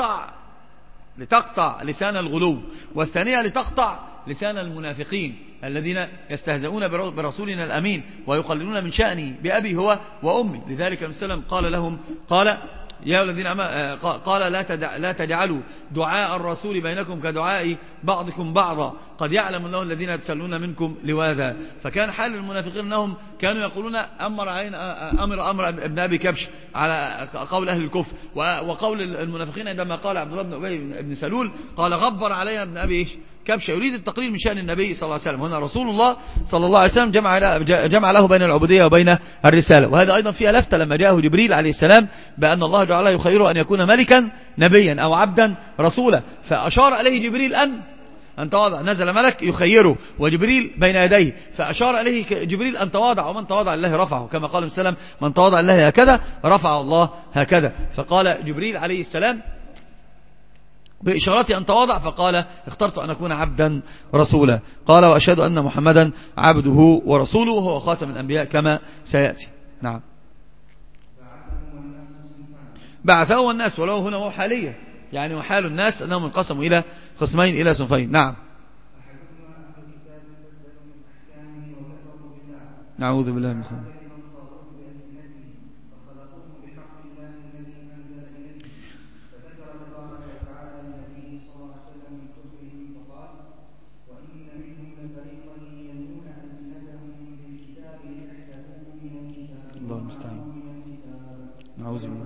لتقطع لسان الغلو، والثانية لتقطع لسان المنافقين الذين يستهزئون برسولنا الأمين ويقللون من شأنه بأبي هو وأمي. لذلك النبي صلى الله عليه وسلم قال لهم، قال يا الذين قال لا تجعلوا دعاء الرسول بينكم كدعاء بعضكم بعضا قد يعلم الله الذين يتسلون منكم لواذا. فكان حال المنافقين أنهم كانوا يقولون أمر ابن أبي كبش على قول أهل الكفر، وقول المنافقين عندما قال عبد الله بن أبي بن سلول قال غبر علينا ابن أبي كبش، يريد التقليل من شأن النبي صلى الله عليه وسلم. هنا رسول الله صلى الله عليه وسلم جمع له بين العبودية وبين الرسالة. وهذا أيضا فيها لفتة لما جاءه جبريل عليه السلام بأن الله جعله يخيره أن يكون ملكا نبيا أو عبدا رسولا، فأشار عليه جبريل أن تواضع. نزل ملك يخيره وجبريل بين يديه، فأشار عليه جبريل أن تواضع، ومن تواضع لله رفعه، كما قال السلام من تواضع لله هكذا رفعه الله هكذا. فقال جبريل عليه السلام بإشارة أن تواضع، فقال اخترت أن أكون عبدا رسولا. قال وأشهد أن محمدا عبده ورسوله وهو خاتم الأنبياء كما سيأتي. نعم. بعثه الناس، ولو هنا هو حالية، يعني وحال الناس أنهم انقسموا إلى قسمين إلى صنفين. نعم. نعوذ بالله من خير. الله المستعان. نعوذ بالله.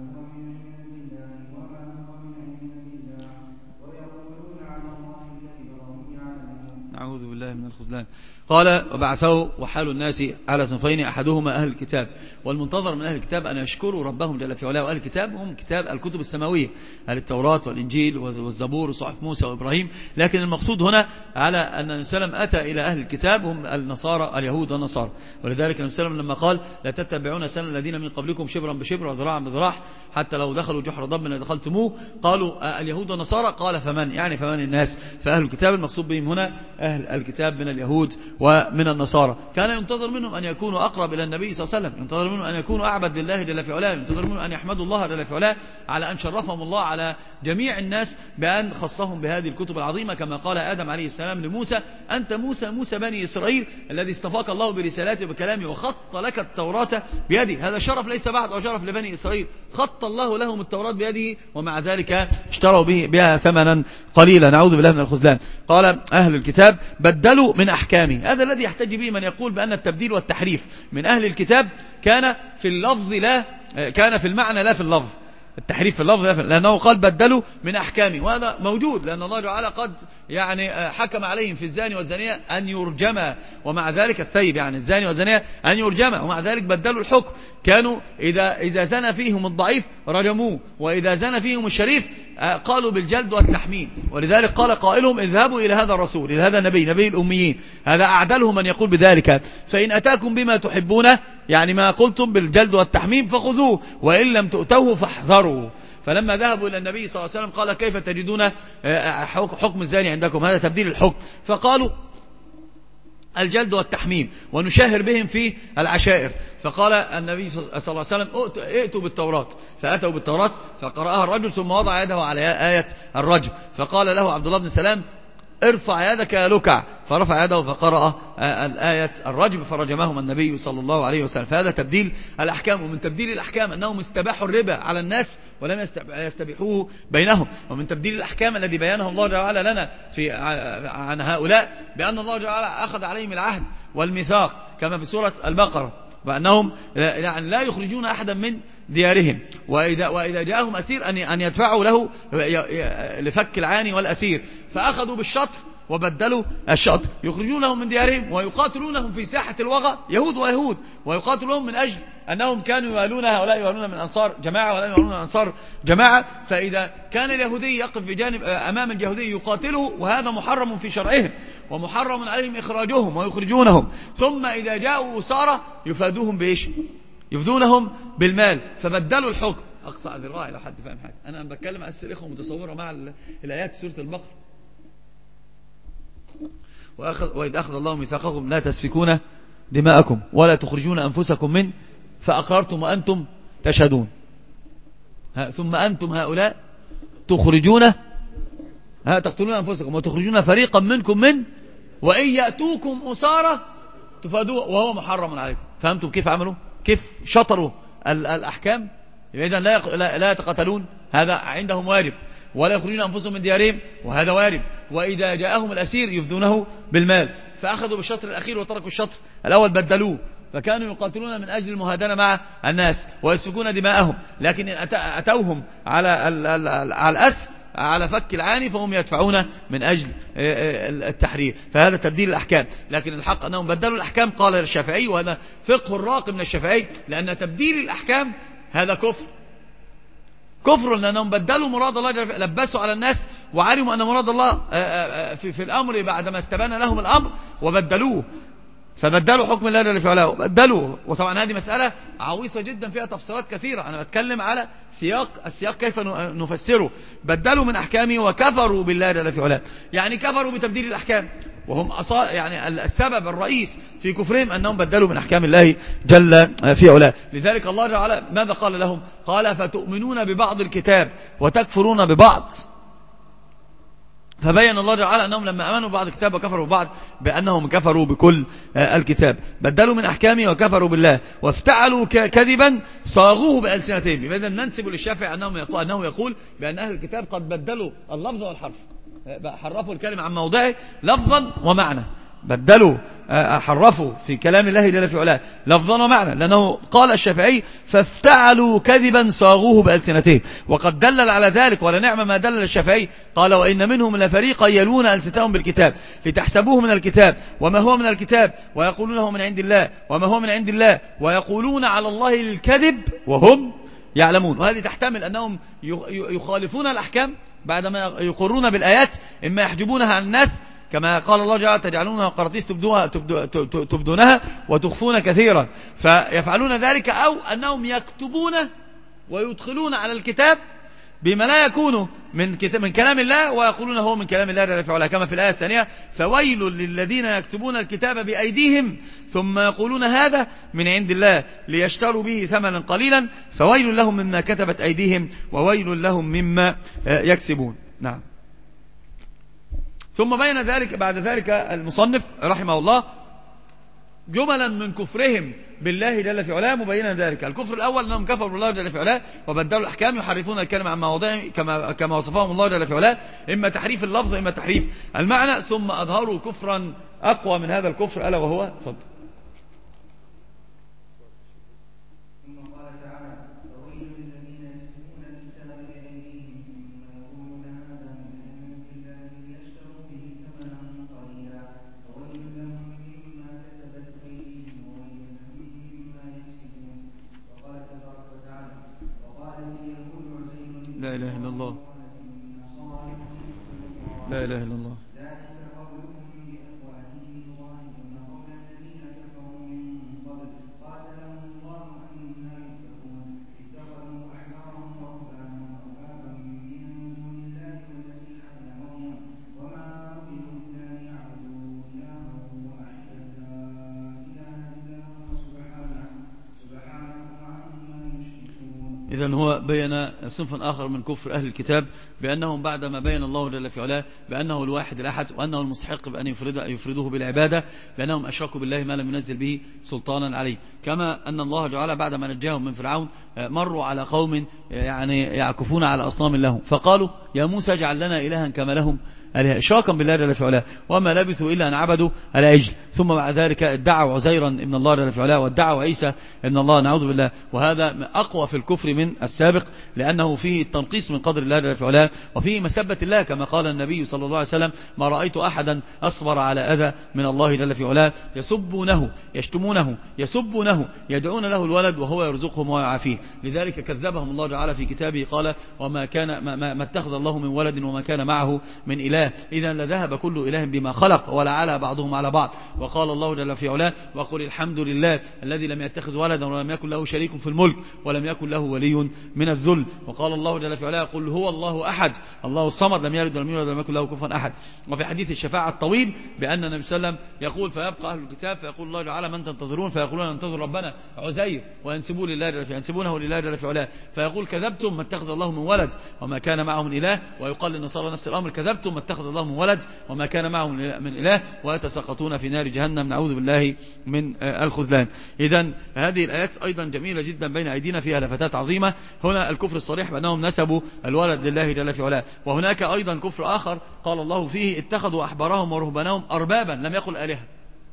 نعوذ بالله من الخذلان. قال وبعثه وحال الناس على صنفين، أحدهما أهل الكتاب، والمنتظر من أهل الكتاب أن يشكروا ربهم جل في علاه. وأهل الكتاب هم الكتب السماوية، أهل التوراة والإنجيل والزبور وصحف موسى وإبراهيم. لكن المقصود هنا على أن النبي صلى الله عليه وسلم أتى إلى أهل الكتاب هم النصارى، اليهود والنصارى. ولذلك النبي صلى الله عليه وسلم لما قال لا تتبعون سنن الذين من قبلكم شبرا بشبر وذراعا بذراع حتى لو دخلوا جحر ضب لدخلتموه، قالوا اليهود والنصارى، قال فمن؟ يعني فمن الناس؟ فأهل الكتاب المقصود بهم هنا أهل الكتاب من اليهود ومن النصارى. كان ينتظر منهم أن يكونوا أقرب إلى النبي صلى الله عليه وسلم، ينتظر منهم أن يكونوا أعبد لله جل في علاه، ينتظر منهم أن يحمدوا الله جل في علاه على أن شرفهم الله على جميع الناس بأن خصهم بهذه الكتب العظيمة، كما قال آدم عليه السلام لموسى أنت موسى بني إسرائيل الذي اصطفاك الله برسالاته وبكلامه وخط لك التوراة بيده. هذا شرف ليس بعد وشرف لبني إسرائيل، خط الله لهم التوراة بيده ومع ذلك اشتروا بها ثمنا قليلا. نعوذ بالله من الخذلان. قال أهل الكتاب بدلوا من أحكامه. هذا الذي يحتج به من يقول بأن التبديل والتحريف من أهل الكتاب كان في اللفظ كان في المعنى لا في اللفظ. التحريف في اللفظ لأنه قال بدلوا من أحكامه، وهذا موجود لأن الله تعالى قد يعني حكم عليهم في الزاني والزانية أن يرجما، ومع ذلك الثيب يعني الزاني والزانية أن يرجما، ومع ذلك بدلوا الحكم. كانوا إذا زنى فيهم الضعيف رجموه، وإذا زنى فيهم الشريف قالوا بالجلد والتحميم. ولذلك قال قائلهم اذهبوا إلى هذا الرسول، إلى هذا النبي، نبي الأميين، هذا أعدلهم من يقول بذلك، فإن أتاكم بما تحبونه يعني ما قلتم بالجلد والتحميم فخذوه وإن لم تؤتوه فاحذروا. فلما ذهبوا إلى النبي صلى الله عليه وسلم قال كيف تجدون حكم الزاني عندكم؟ هذا تبديل الحكم. فقالوا الجلد والتحميم ونشاهر بهم في العشائر. فقال النبي صلى الله عليه وسلم ائتوا بالتوراة، فأتوا بالتوراة فقرأها الرجل ثم وضع يده على آية الرجم، فقال له عبد الله بن سلام ارفع يدك يا لكع، فرفع يده فقرأ الآية الرجم فرجمهم النبي صلى الله عليه وسلم. فهذا تبديل الأحكام. ومن تبديل الأحكام أنهم استباحوا الربا على الناس ولم يستبيحوه بينهم. ومن تبديل الأحكام الذي بيانه الله تعالى لنا عن هؤلاء بأن الله تعالى أخذ عليهم العهد والميثاق كما في سورة البقرة، وأنهم يعني لا يخرجون أحدا من ديارهم، وإذا جاءهم أسير أن يدفعوا له لفك العاني والأسير، فأخذوا بالشطر وبدلوا الشطر، يخرجونهم من ديارهم ويقاتلونهم في ساحة الوغى يهود ويهود، ويقاتلونهم من أجل أنهم كانوا يوالون هؤلاء، يوالون من أنصار جماعة ولا يوالون من أنصار جماعة. فإذا كان اليهودي يقف بجانب أمام اليهودي يقاتله، وهذا محرم في شرعهم ومحرم عليهم إخراجهم ويخرجونهم، ثم إذا جاءوا أسارة يفادوهم بإيش؟ يفدونهم بالمال. فبدلوا الحكم. أقطع ذراعي لو حد فاهم حاجة، أنا بتكلم أسس الإخوة متصورة مع الآيات سورة البقرة. وإذ أخذ الله ميثاقكم لا تسفكون دماءكم ولا تخرجون أنفسكم من فأقررتم وأنتم تشهدون. ثم أنتم هؤلاء تقتلون أنفسكم وتخرجون فريقا منكم وإن يأتوكم أسارة تفادوه وهو محرم عليكم. فهمتم كيف عملوا؟ كيف شطروا الأحكام؟ إذن لا يتقتلون، هذا عندهم واجب، ولا يخرجون أنفسهم من ديارهم، وهذا واجب، وإذا جاءهم الأسير يفدونه بالمال. فأخذوا بالشطر الأخير وتركوا الشطر الأول، بدلوه، فكانوا يقاتلون من أجل المهادنة مع الناس ويسفكون دماءهم، لكن إن أتوهم على الأسر على فك العاني فهم يدفعون من أجل التحرير. فهذا تبديل الأحكام، لكن الحق أنهم بدلوا الأحكام. قال الشافعي، وهذا فقه الراقي من الشافعي، لأن تبديل الأحكام هذا كفر، لأنهم بدلوا مراد الله، لبسوا على الناس وعلموا أن مراد الله في الأمر بعدما استبان لهم الأمر وبدلوه، فبدلوا حكم الله جل في علاه وبدلوه. وطبعا هذه مسألة عويصة جدا فيها تفسيرات كثيرة، أنا بتكلم على السياق كيف نفسره. بدلوا من أحكامه وكفروا بالله جل في علاه، يعني كفروا بتبديل الأحكام، وهم يعني السبب الرئيس في كفرهم أنهم بدلوا من أحكام الله جل في علاه. لذلك الله جل وعلا ماذا قال لهم؟ قال فتؤمنون ببعض الكتاب وتكفرون ببعض. فبين الله جل وعلا أنهم لما أمنوا ببعض الكتاب وكفروا ببعض بأنهم كفروا بكل الكتاب. بدلوا من أحكامه وكفروا بالله وافتعلوا كذبا صاغوه بألسنتهم. إذن ننسب للشافعي أنه يقول بأن أهل الكتاب قد بدلوا اللفظ والحرف، حرفوا الكلمة عن موضعه لفظا ومعنى، بدلوا حرفوا في كلام الله جل في علاه لفظا ومعنى، لأنه قال الشافعي فافتعلوا كذبا صاغوه بألسنتهم. وقد دلل على ذلك، ولا نعم ما دلل الشافعي، قال وإن منهم لفريقا يلون ألسنتهم بالكتاب لتحسبوه من الكتاب وما هو من الكتاب ويقولون هو من عند الله وما هو من عند الله ويقولون على الله الكذب وهم يعلمون. وهذه تحتمل أنهم يخالفون الأحكام بعدما يقرون بالآيات، إما يحجبونها عن الناس كما قال الله جل تجعلونها قراطيس تبدونها وتخفون كثيرا، فيفعلون ذلك، أو أنهم يكتبون ويدخلون على الكتاب بما لا يكون من كلام الله ويقولون هو من كلام الله جل في علاه، كما في الآية الثانية فويل للذين يكتبون الكتاب بأيديهم ثم يقولون هذا من عند الله ليشتروا به ثمنا قليلا فويل لهم مما كتبت أيديهم وويل لهم مما يكسبون. نعم. ثم بين ذلك بعد ذلك المصنف رحمه الله جملا من كفرهم بالله جل في علاه مبينا ذلك. الكفر الأول أنهم كفروا بالله جل في علاه وبدلوا الأحكام، يحرفون الكلمة عن مواضعه كما وصفهم الله جل في علاه، إما تحريف اللفظ إما تحريف المعنى. ثم أظهروا كفرا أقوى من هذا الكفر، ألا وهو فضل. لا إله إلا الله، لا إله إلا الله. إذن هو بين صنفا آخر من كفر أهل الكتاب بأنهم بعدما بين الله جل في علاه بأنه الواحد الأحد وأنه المستحق بأن يفرده بالعبادة، بأنهم أشركوا بالله ما لم ينزل به سلطانا عليه. كما أن الله جعل بعدما نجاهم من فرعون مروا على قوم يعني يعكفون على أصنام لهم فقالوا يا موسى اجعل لنا إلها كما لهم آلهة، إشراكا بالله جل في علاه، وما لبثوا إلا أن عبدوا العجل. ثم بعد ذلك ادعوا عزيرا ابن الله جل في علاه وادعوا عيسى ابن الله، نعوذ بالله. وهذا أقوى في الكفر من السابق، لأنه فيه التنقيص من قدر الله جل في علاه وفيه مسبة الله، كما قال النبي صلى الله عليه وسلم ما رأيت أحدا أصبر على أذى من الله جل في علاه، يسبونه يشتمونه يسبونه يدعون له الولد وهو يرزقهم ويعافيه. لذلك كذبهم الله تعالى في كتابه قال وما كان ما اتخذ الله من ولد وما كان معه من إله إله، إذا لذهب كل إله بما خلق ولا على بعضهم على بعض. وقال الله جل في علاه: وقل الحمد لله الذي لم يتخذ ولدا ولم يكن له شريك في الملك ولم يكن له ولي من الذل. وقال الله جل في علاه: قل هو الله أحد الله الصمد لم يلد ولم يولد ولم يكن له كفوا أحد. وفي حديث الشفاعة الطويل بأن النبي صلى الله عليه وسلم يقول: فيبقى أهل الكتاب فيقول الله تعالى: من تنتظرون؟ فيقولون ننتظر ربنا عزير، وينسبونه لله جل في علاه، فيقول: كذبتم ما اتخذ الله من ولد وما كان معه من إله. ويقال للنصارى نفس الأمر: كذبتم ما اتخذ الله من ولد وما كان معه من إله، ويتساقطون في نار جهنم، نعوذ بالله من الخذلان. إذن هذه الآيات أيضا جميلة جدا بين أيدينا، فيها لفتات عظيمة. هنا الكفر الصريح بأنهم نسبوا الولد لله جل في علاه. وهناك أيضا كفر آخر قال الله فيه: اتخذوا أحبارهم ورهبانهم أربابا، لم يقل آلهة،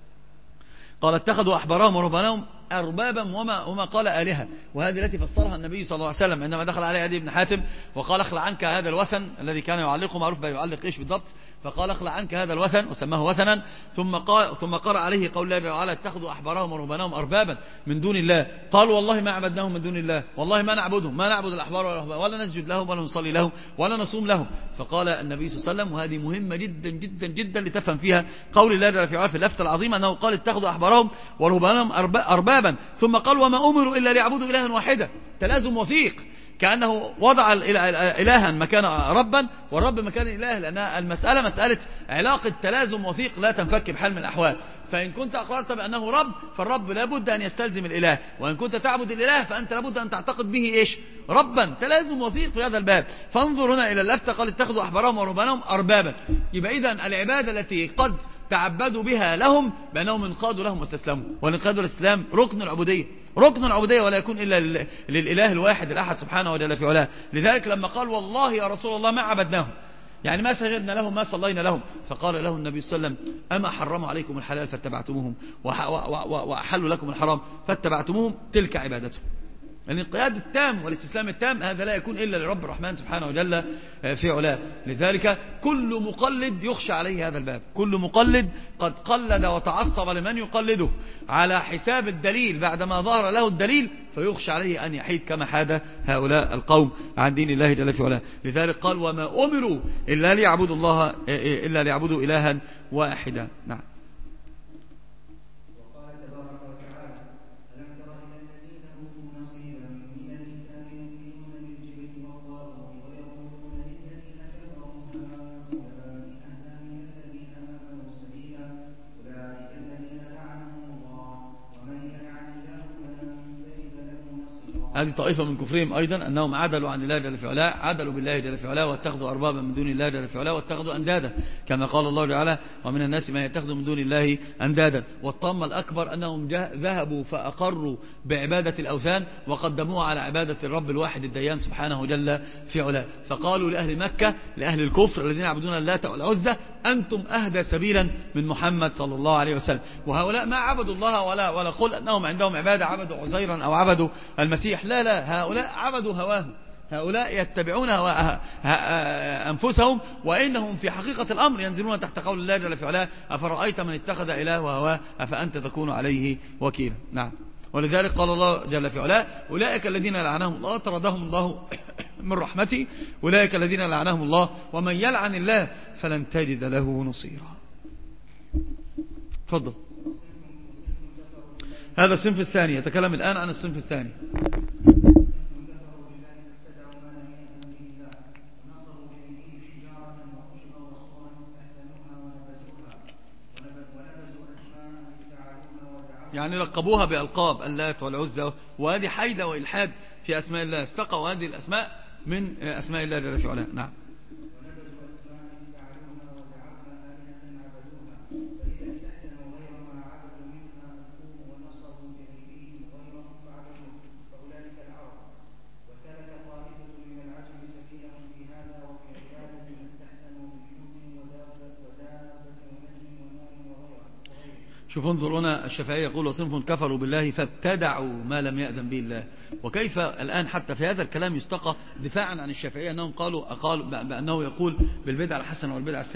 قال اتخذوا أحبارهم ورهبانهم أربابا وما قال آلهة. وهذه التي فسرها النبي صلى الله عليه وسلم عندما دخل عليه عدي بن حاتم وقال: اخلع عنك هذا الوثن الذي كان يعلقه، معروف بيعلق إيش بالضبط، فقال: اخلع عنك هذا الوثن، وسماه وثنا. ثم قرأ عليه قول الله تعالى: اتخذوا أحبارهم ورهبانهم أربابا من دون الله. قالوا: والله ما عبدناهم من دون الله، والله ما نعبدهم، ما نعبد الأحبار والرهبان، ولا نسجد لهم ولا نصلي لهم ولا نصوم لهم. فقال النبي صلى الله عليه وسلم، وهذه مهمة جدا جدا جدا لتفهم فيها قول الله جل في علاه في اللفتة العظيمة، أنه قال: اتخذوا أحبارهم ورهبانهم أربابا، ثم قال: وما أمروا إلا ليعبدوا إلها واحدا. تلازم وثيق، كأنه وضع إلها مكان ربا والرب مكان إله، لأن المسألة مسألة علاقة تلازم وثيق لا تنفك بحال من الأحوال. فإن كنت أقررت بأنه رب، فالرب لابد أن يستلزم الإله، وإن كنت تعبد الإله فأنت لابد أن تعتقد به إيش؟ ربا. تلازم وثيق في هذا الباب. فانظر هنا إلى اللفتة، قال: اتخذوا أحبارهم ورهبانهم أربابا. يبقى إذن العبادة التي قد تعبدوا بها لهم بأنهم انقادوا لهم واستسلموا، والانقاد والاستسلام ركن العبودية، ركن العبودية، ولا يكون إلا للإله الواحد الأحد سبحانه وجل في علاه. لذلك لما قال: والله يا رسول الله ما عبدناهم، يعني ما سجدنا لهم ما صلينا لهم، فقال له النبي صلى الله عليه وسلم: أما حرموا عليكم الحلال فاتبعتموهم وأحلوا لكم الحرام فاتبعتموهم، تلك عبادتهم. الانقياد التام والاستسلام التام هذا لا يكون إلا لرب الرحمن سبحانه وجل في علاه. لذلك كل مقلد يخشى عليه هذا الباب، كل مقلد قد قلد وتعصب لمن يقلده على حساب الدليل بعدما ظهر له الدليل، فيخشى عليه أن يحيد كما حاد هؤلاء القوم عن دين الله جل في علاه. لذلك قال: وما أمروا إلا ليعبدوا الله إلا ليعبدوا إلها واحدا. نعم. هذه طائفة من كفرهم أيضا أنهم عدلوا عن الله جل في علاه، عدلوا بالله جل في علاه، واتخذوا أربابا من دون الله جل في علاه، واتخذوا أندادا، كما قال الله تعالى: ومن الناس من يتخذ من دون الله أندادا. والطامة الأكبر أنهم ذهبوا فأقروا بعبادة الأوثان وقدموها على عبادة الرب الواحد الديان سبحانه جل في علاه. فقالوا لأهل مكة، لأهل الكفر الذين يعبدون اللات والعزى: أنتم أهدى سبيلا من محمد صلى الله عليه وسلم. وهؤلاء ما عبدوا الله ولا قل أنهم عندهم عبادة عبدوا عزيرا أو عبدوا المسيح، لا، هؤلاء عبدوا هواهم، هؤلاء يتبعون أنفسهم، وإنهم في حقيقة الأمر ينزلون تحت قول الله جل في علاه: أفرأيت من اتخذ إله وهواه أفأنت تكون عليه وكيلا. نعم. ولذلك قال الله جل في علاه: أولئك الذين لعنهم الله طردهم الله من رحمته، أولئك الذين لعنهم الله ومن يلعن الله فلن تجد له نصيرا. تفضل. هذا الصنف الثاني، يتكلم الآن عن الصنف الثاني. يعني لقبوها بألقاب اللات والعزى، وهذه حيدة وإلحاد في أسماء الله، استقوا هذه الأسماء من أسماء الله جل في علاه. نعم. شوف انظر هنا الشافعي يقول: وصنف كفروا بالله فابتدعوا ما لم يأذن به الله. وكيف الآن حتى في هذا الكلام يستقى دفاعا عن الشافعية أنهم قالوا بأنه يقول بالبدعة الحسنة والبدعة السيئة.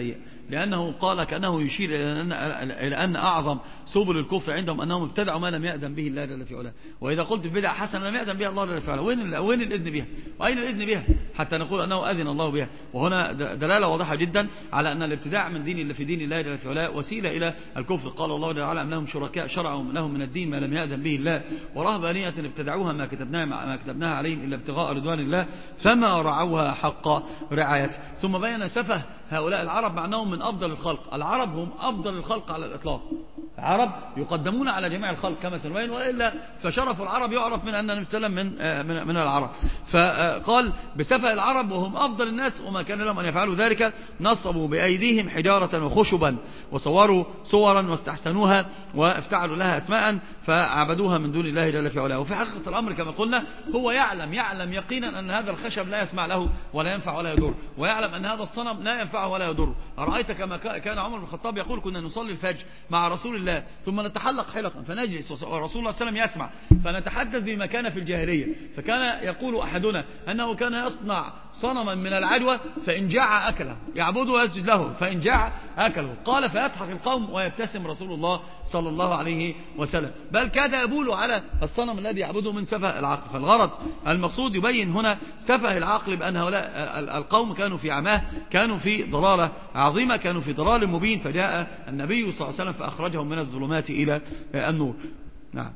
لأنه قال كأنه يشير إلى أن أعظم سبل الكفر عندهم أنهم ابتدعوا ما لم يأذن به الله جل في علاه. وإذا قلت بدعة حسنة لم يأذن بها الله جل في علاه، وين الإذن بها؟ وأين الإذن بها حتى نقول أنه أذن الله بها؟ وهنا دلالة واضحة جدا على أن الابتداع من دين الله جل في علاه وسيلة إلى الكفر. قال الله جل وعلا: أم لهم شركاء شرعوا لهم من الدين ما لم يأذن به الله ورهبانية ابتدعوها ما كتبناها عليهم إلا ابتغاء رضوان الله فما رعوها حق رعايته. ثم بين سفه هؤلاء العرب مع أنهم من أفضل الخلق. العرب هم أفضل الخلق على الإطلاق، العرب يقدمون على جميع الخلق كما سنبين، وإلا فشرف العرب يعرف من أن النبي صلى الله عليه وسلم من العرب. فقال بسفه العرب وهم أفضل الناس وما كان لهم أن يفعلوا ذلك، نصبوا بأيديهم حجارة وخشبا وصوروا صورا واستحسنوها وافتعلوا لها أسماء فعبدوها من دون الله جل في علاه. وفي حقيقة الأمر كما قلنا هو يعلم يقينا أن هذا الخشب لا يسمع له ولا ينفع ولا يضر، ويعلم أن هذا الصنم لا ينفعه ولا يضر. أرأيت كما كان عمر بن الخطاب يقول: كنا نصلي الفجر مع رسول الله ثم نتحلق حلقا فنجلس ورسول الله صلى الله عليه وسلم يسمع فنتحدث بما كان في الجاهلية. فكان يقول أحدنا أنه كان يصنع صنما من العدوى فإن جاع أكله، يعبده ويسجد له، فإن جاع أكله. قال: فيضحك القوم ويبتسم رسول الله صلى الله عليه وسلم، بل كاد يبول على الصنم الذي يعبده من سفه العقل. فالغرض المقصود يبين هنا سفه العقل بأن هؤلاء القوم كانوا في عماه، كانوا في ضلالة عظيمة، كانوا في ضلال مبين، فجاء النبي صلى الله عليه وسلم فأخرجهم من الظلمات إلى النور. نعم.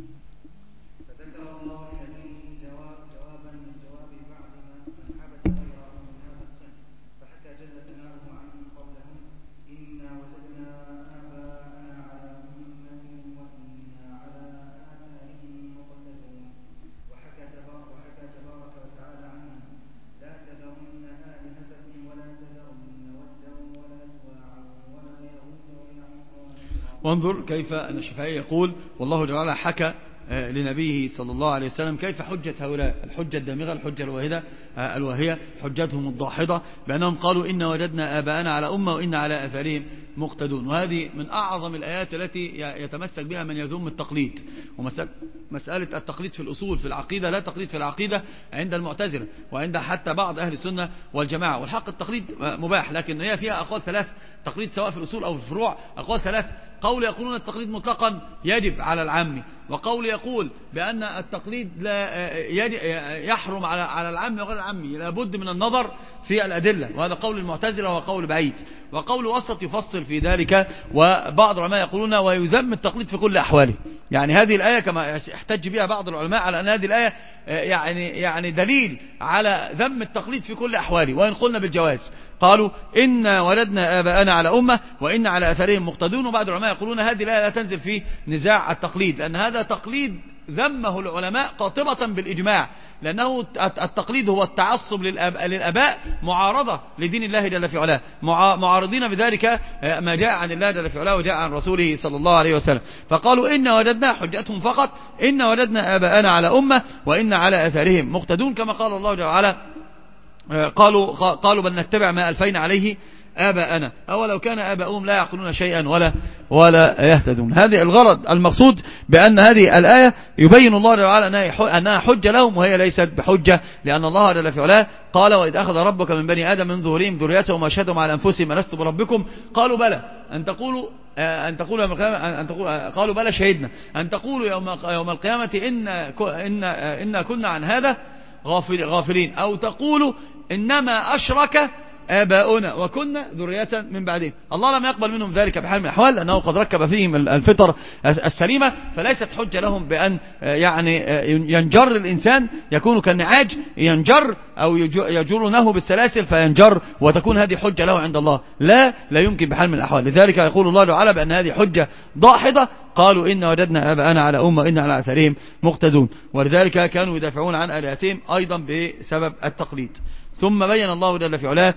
فذكر الله لنبيه جوابا من جواب بعض من عبد غيره من هذا الصنف، فحكى جل ثناؤه عنهم قولهم: إنا وجدنا آباءنا على أمة وإنا على آثارهم مقتدون. وحكى تبارك وتعالى عنهم: لا تذرن آلهتكم ولا تذرن ودا ولا سواعا ولا يغوث ويعوق ونسرا. وانظر كيف أن الشافعي يقول والله تعالى حكى لنبيه صلى الله عليه وسلم كيف حجة هؤلاء، الحجة الدامغة، الحجة الواهية، حجتهم الداحضة بأنهم قالوا: إن وجدنا آباءنا على أمة وإن على آثارهم مقتدون. وهذه من أعظم الآيات التي يتمسك بها من يذم التقليد. ومسألة التقليد في الأصول في العقيدة لا تقليد في العقيدة عند المعتزلة وعند حتى بعض أهل السنة والجماعة. والحق التقليد مباح، لكن هي فيها أقوال ثلاث، تقليد سواء في الأصول أو في الفروع أقوال ثلاث. قول يقولون التقليد مطلقا يجب على العام، وقول يقول بأن التقليد لا يحرم على العام وغير العام، لابد من النظر في الأدلة، وهذا قول المعتزلة وقول بعيد. وقول وسط يفصل في ذلك، وبعض العلماء يقولون ويذم التقليد في كل أحواله. يعني هذه الآية كما احتج بها بعض العلماء على أن هذه الآية يعني دليل على ذم التقليد في كل أحواله، وإن قلنا بالجواز. قالوا: إن ولدنا آباءنا على أمة وإن على أثرهم مقتدون. وبعض العلماء يقولون هذه الآية لا تنزل في نزاع التقليد، لأن هذا تقليد ذمه العلماء قاطبة بالإجماع، لأنه التقليد هو التعصب للآباء معارضة لدين الله جل في علاه، معارضين بذلك ما جاء عن الله جل في علاه وجاء عن رسوله صلى الله عليه وسلم. فقالوا: إن وجدنا، حجتهم فقط، إن وجدنا آباءنا على أمة وإن على أثارهم مقتدون، كما قال الله جل وعلا: قالوا بل نتبع ما ألفينا عليه آباءنا أولو كان آباؤهم لا يعقلون شيئا ولا يهتدون. هذه الغرض المقصود بأن هذه الآية يبين الله جل وعلا أنها حجة لهم، وهي ليست بحجة، لأن الله جل في علاه قال: وإذ أخذ ربك من بني آدم من ظهورهم ذريتهم وأشهدهم على أنفسهم ألست بربكم قالوا بلى أن تقولوا يوم القيامة قالوا بلى شهدنا أن تقولوا يوم القيامة إن كنا عن هذا غافلين، أو تقولوا إنما أشرك آباؤنا وكنا ذرية من بعدهم. الله لم يقبل منهم ذلك بحال من الأحوال، لأنه قد ركب فيهم الفطر السليمة، فليست حجة لهم بأن يعني ينجر الإنسان، يكون كالنعاج ينجر أو يجرونه بالسلاسل فينجر، وتكون هذه حجة له عند الله. لا يمكن بحال من الأحوال. لذلك يقول الله تعالى بأن هذه حجة داحضة. قالوا: إن وجدنا آباءنا على أمة وإن على أثرهم مقتدون. ولذلك كانوا يدافعون عن آلهتهم أيضا بسبب التقليد. ثم بين الله جل في علاه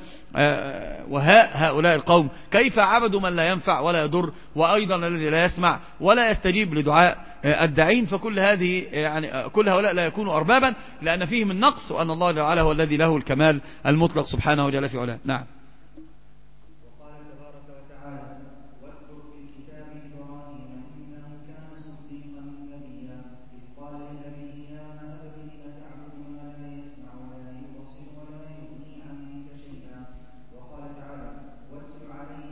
هؤلاء القوم كيف عبدوا من لا ينفع ولا يضر، وأيضا الذي لا يسمع ولا يستجيب لدعاء الداعين. فكل هذه يعني كل هؤلاء لا يكونوا أربابا، لأن فيهم النقص، وأن الله تعالى هو الذي له الكمال المطلق سبحانه جل في علاه. نعم. وقال تبارك وتعالى: واذكر في الكتاب إبراهيم إنه كان صديقا نبيا إذ قال لنبيه يا أبت لم تعبد ما لا يسمع ولا يبصر ولا يغني عنك شيئا. وقال تعالى: واتل عليهم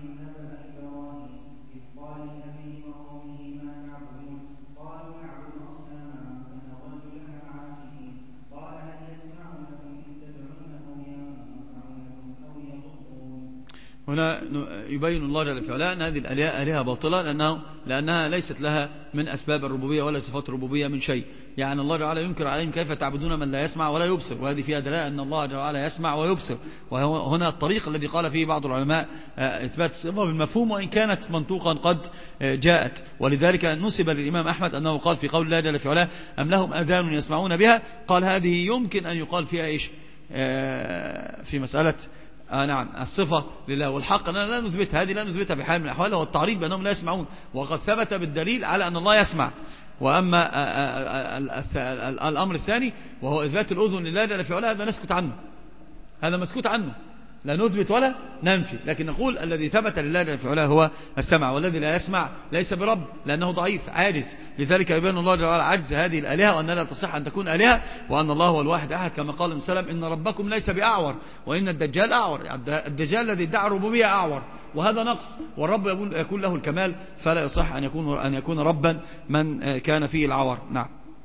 هنا يبين الله جل في علاه أن هذه الآلهة آلهة باطلة لأنها ليست لها من أسباب الربوبية ولا صفات الربوبية من شيء. يعني الله تعالى ينكر عليهم كيف تعبدون من لا يسمع ولا يبصر، وهذه فيها دلالة أن الله تعالى يسمع ويبصر. وهنا الطريق الذي قال فيه بعض العلماء إثبات الصفة بالمفهوم وإن كانت منطوقا قد جاءت. ولذلك نسب للإمام أحمد أنه قال في قول الله جل في علاه أم لهم آذان يسمعون بها، قال هذه يمكن أن يقال فيها إيش في مسألة نعم الصفة لله. والحق أننا لا نثبتها، هذه لا نثبتها بحال من الأحوال، هو التعريض بأنهم لا يسمعون، وقد ثبت بالدليل على أن الله يسمع. وأما الأمر الثاني وهو إثبات الأذن لله جل في علاه، هذا نسكت عنه، هذا مسكوت عنه، لا نثبت ولا ننفي، لكن نقول الذي ثبت لله جل في علاه هو السمع، والذي لا يسمع ليس برب لأنه ضعيف عاجز. لذلك يبين الله جل وعلا عجز هذه الآلهة وأنها لا تصح أن تكون آلهة، وأن الله هو الواحد أحد كما قال النبي صلى الله عليه وسلم إن ربكم ليس بأعور وإن الدجال أعور. الدجال الذي ادعى الربوبية أعور، وهذا نقص، والرب يكون له الكمال، فلا يصح أن يكون ربا من كان فيه العور. نعم.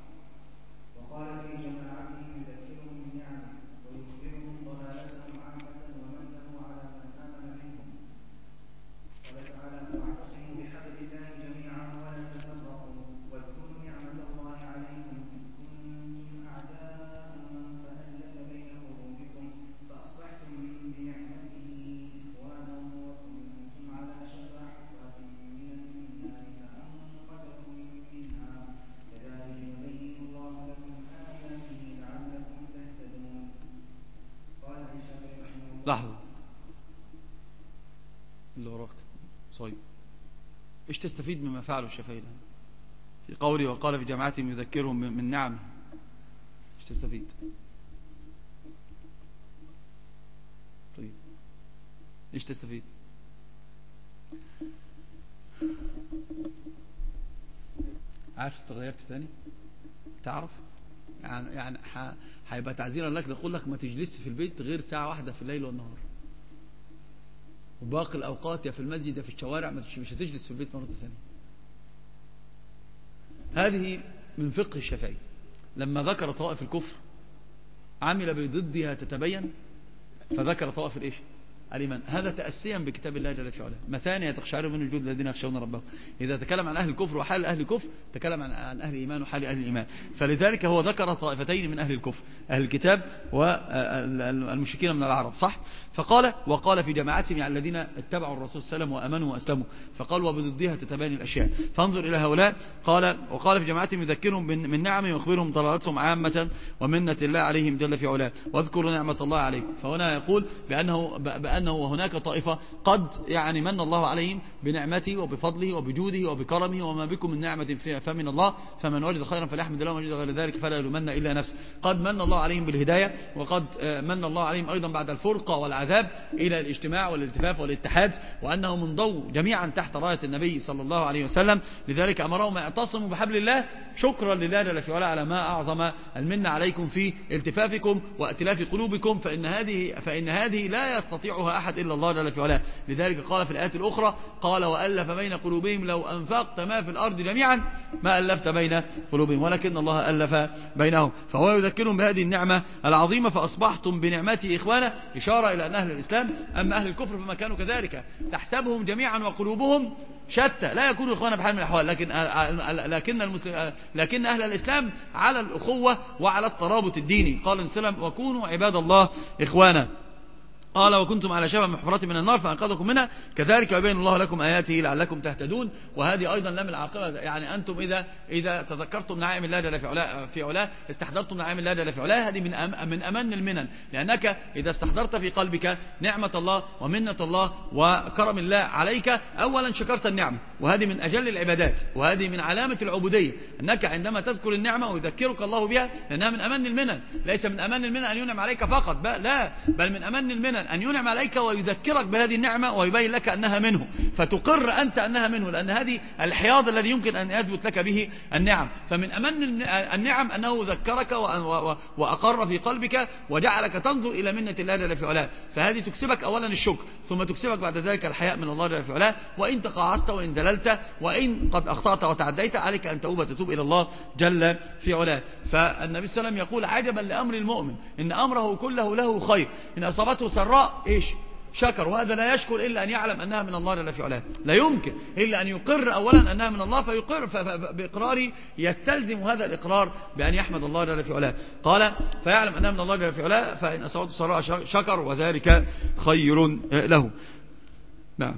لحظة اللي وراك صيب، ايش تستفيد مما فعله الشافعي في قوله وقال في جماعتهم يذكرهم من نعمه؟ ايش تستفيد؟ طيب ايش تستفيد؟ عارف استغيرت ثاني تعرف يعني هيبقى تعزيرا لك، نقول لك ما تجلس في البيت غير ساعة واحدة في الليل والنهار، وباقي الأوقات يا في المسجد يا في الشوارع، مش هتجلس في البيت مرة ثانية. هذه من فقه الشافعي، لما ذكر طوائف الكفر عمل بضدها تتبين، فذكر طوائف الايش الإيمان، هذا تأسيا بكتاب الله جل وعلا. مثانية تقشعر من وجود الذين يخشون ربهم. إذا تكلم عن أهل الكفر وحال أهل الكفر تكلم عن أهل الإيمان وحال أهل الإيمان، فلذلك هو ذكر طائفتين من أهل الكفر، أهل الكتاب والمشركين من العرب، صح؟ فقال وقال في جماعتهم يعني الذين اتبعوا الرسول صلى الله عليه وسلم وأمنوا وأسلموا، فقال وبضدها تتبين الأشياء. فانظر إلى هؤلاء، قال وقال في جماعتهم يذكرهم من نعمه ويخبرهم ضلالتهم عامة ومنة الله عليهم جل في علاه واذكروا نعمة الله عليكم. فهنا يقول بأنه وهناك طائفة قد يعني من الله عليهم بنعمته وبفضله وبجوده وبكرمه، وما بكم من نعمة فمن الله، فمن وجد خيرا فليحمد الله ومن وجد غير ذلك فلا يلومن إلا نفسه. قد من الله عليهم بالهداية، وقد من الله عليهم أيضا بعد الفرقة والعذاب إلى الاجتماع والالتفاف والاتحاد، وأنهم انضووا جميعا تحت راية النبي صلى الله عليه وسلم. لذلك أمرهم اعتصموا بحبل الله شكرا لله جل في علاه على ما أعظم المنة عليكم في التفافكم وائتلاف قلوبكم، فإن هذه لا يستطيعها أحد إلا الله جل في علاه. لذلك قال في الآيات الأخرى قال وألف بين قلوبهم لو أنفقت ما في الأرض جميعا ما ألفت بين قلوبهم ولكن الله ألف بينهم. فهو يذكرهم بهذه النعمة العظيمة، فأصبحتم بنعمته إخوانا، إشارة إلى أن أهل الإسلام أما أهل الكفر فما كانوا كذلك، تحسبهم جميعا وقلوبهم شتى، لا يكونوا إخوانا بحال من الأحوال، لكن أهل الإسلام على الأخوة وعلى الترابط الديني. قال السلام وكونوا عباد الله إخوانا. قال وكنتم على شفا محفرة من النار فأنقذكم منها كذلك يبين الله لكم آياته لعلكم تهتدون. وهذه أيضا لام العاقبة، يعني أنتم إذا تذكرتم نعيم الله جل في علاه استحضرتم نعيم الله جل في علاه، هذه من أمن المنن، لأنك إذا استحضرت في قلبك نعمة الله ومنة الله وكرم الله عليك أولا شكرت النعمة، وهذه من أجل العبادات، وهذه من علامة العبودية، أنك عندما تذكر النعمة ويذكرك الله بها، لأنها من أمن المنن. ليس من أمن المنن أن ينعم عليك فقط، لا، بل من أمن المنن أن ينعم عليك ويذكرك بهذه النعمة ويبين لك أنها منه، فتقر أنت أنها منه، لأن هذه الحياض الذي يمكن أن يثبت لك به النعم. فمن أمن النعم أنه ذكرك وأقر في قلبك وجعلك تنظر إلى منة الله جل في علاه، فهذه تكسبك أولا الشكر، ثم تكسبك بعد ذلك الحياء من الله جل في علاه. وإن تقاعست وإن زللت وإن قد أخطأت وتعديت عليك أن تتوب إلى الله جل في علاه. فالنبي صلى الله عليه وسلم يقول عجبا لأمر المؤمن إن أمره كله له خير، إن أصابته سراء شكر، وهذا لا يشكر إلا أن يعلم أنها من الله جل في علاه، لا يمكن إلا أن يقر أولا أنها من الله فيقر، بإقراره يستلزم هذا الإقرار بأن يحمد الله جل في علاه. قال فيعلم أنها من الله جل في علاه، فإن أصابته سراء شكر وذلك خير له. نعم.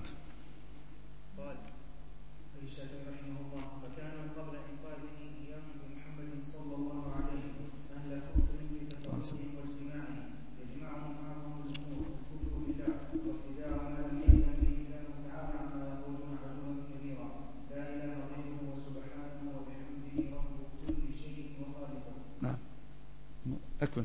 أكمل.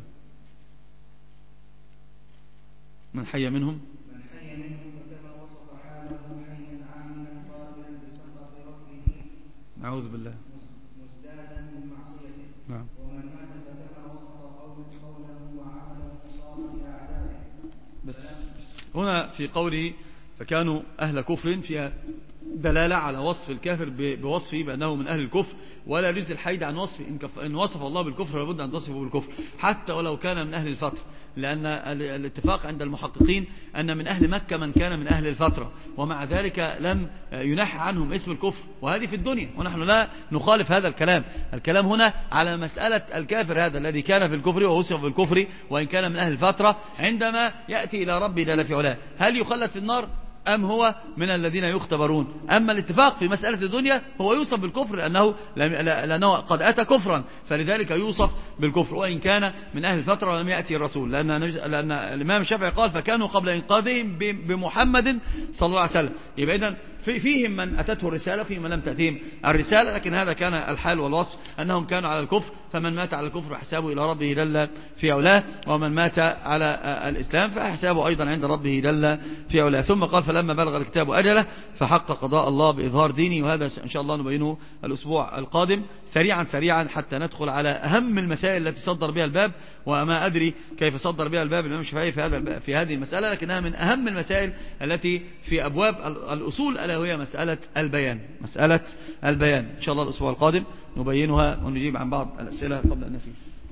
من حي منهم فكما وصف حاله حيا عاملا قائلا بسخط ربه نعوذ بالله مزدادا من معصيته. نعم. ومن مات فكما وصف قوله وعمله صار إلى أعدائه. بس هنا في قوله فكانوا أهل كفر فيها دلالة على وصف الكافر بوصفه بأنه من أهل الكفر، ولا يجوز الحيد عن وصفه. إن وصف الله بالكفر لابد أن تصفه بالكفر حتى ولو كان من أهل الفترة، لأن الاتفاق عند المحققين أن من أهل مكة من كان من أهل الفترة، ومع ذلك لم ينحى عنهم اسم الكفر، وهذه في الدنيا، ونحن لا نخالف هذا الكلام. الكلام هنا على مسألة الكافر هذا الذي كان في الكفر ووصف بالكفر وإن كان من أهل الفترة، عندما يأتي إلى ربي جل في علاه هل يخلد في النار أم هو من الذين يختبرون؟ أما الاتفاق في مسألة الدنيا هو يوصف بالكفر لأنه قد أتى كفرا، فلذلك يوصف بالكفر وإن كان من أهل الفترة ولم يأتي الرسول، لأن الإمام الشافعي قال فكانوا قبل إنقاذهم بمحمد صلى الله عليه وسلم. يبقى إذن فيهم من أتته الرسالة وفيهم من لم تأتيهم الرسالة، لكن هذا كان الحال والوصف أنهم كانوا على الكفر، فمن مات على الكفر حسابه إلى ربه جل في علاه، ومن مات على الإسلام فحسابه أيضا عند ربه جل في علاه. ثم قال فلما بلغ الكتاب أجله فحق قضاء الله بإظهار دينه، وهذا إن شاء الله نبينه الأسبوع القادم سريعا حتى ندخل على أهم المسائل التي صدر بها الباب، وما أدري كيف صدر بها الباب الإمام الشافعي في هذه المسألة، لكنها من أهم المسائل التي في أبواب الأصول، ألا وهي مسألة البيان. إن شاء الله الأسبوع القادم نبينها ونجيب عن بعض الأسئلة قبل أن نسيب.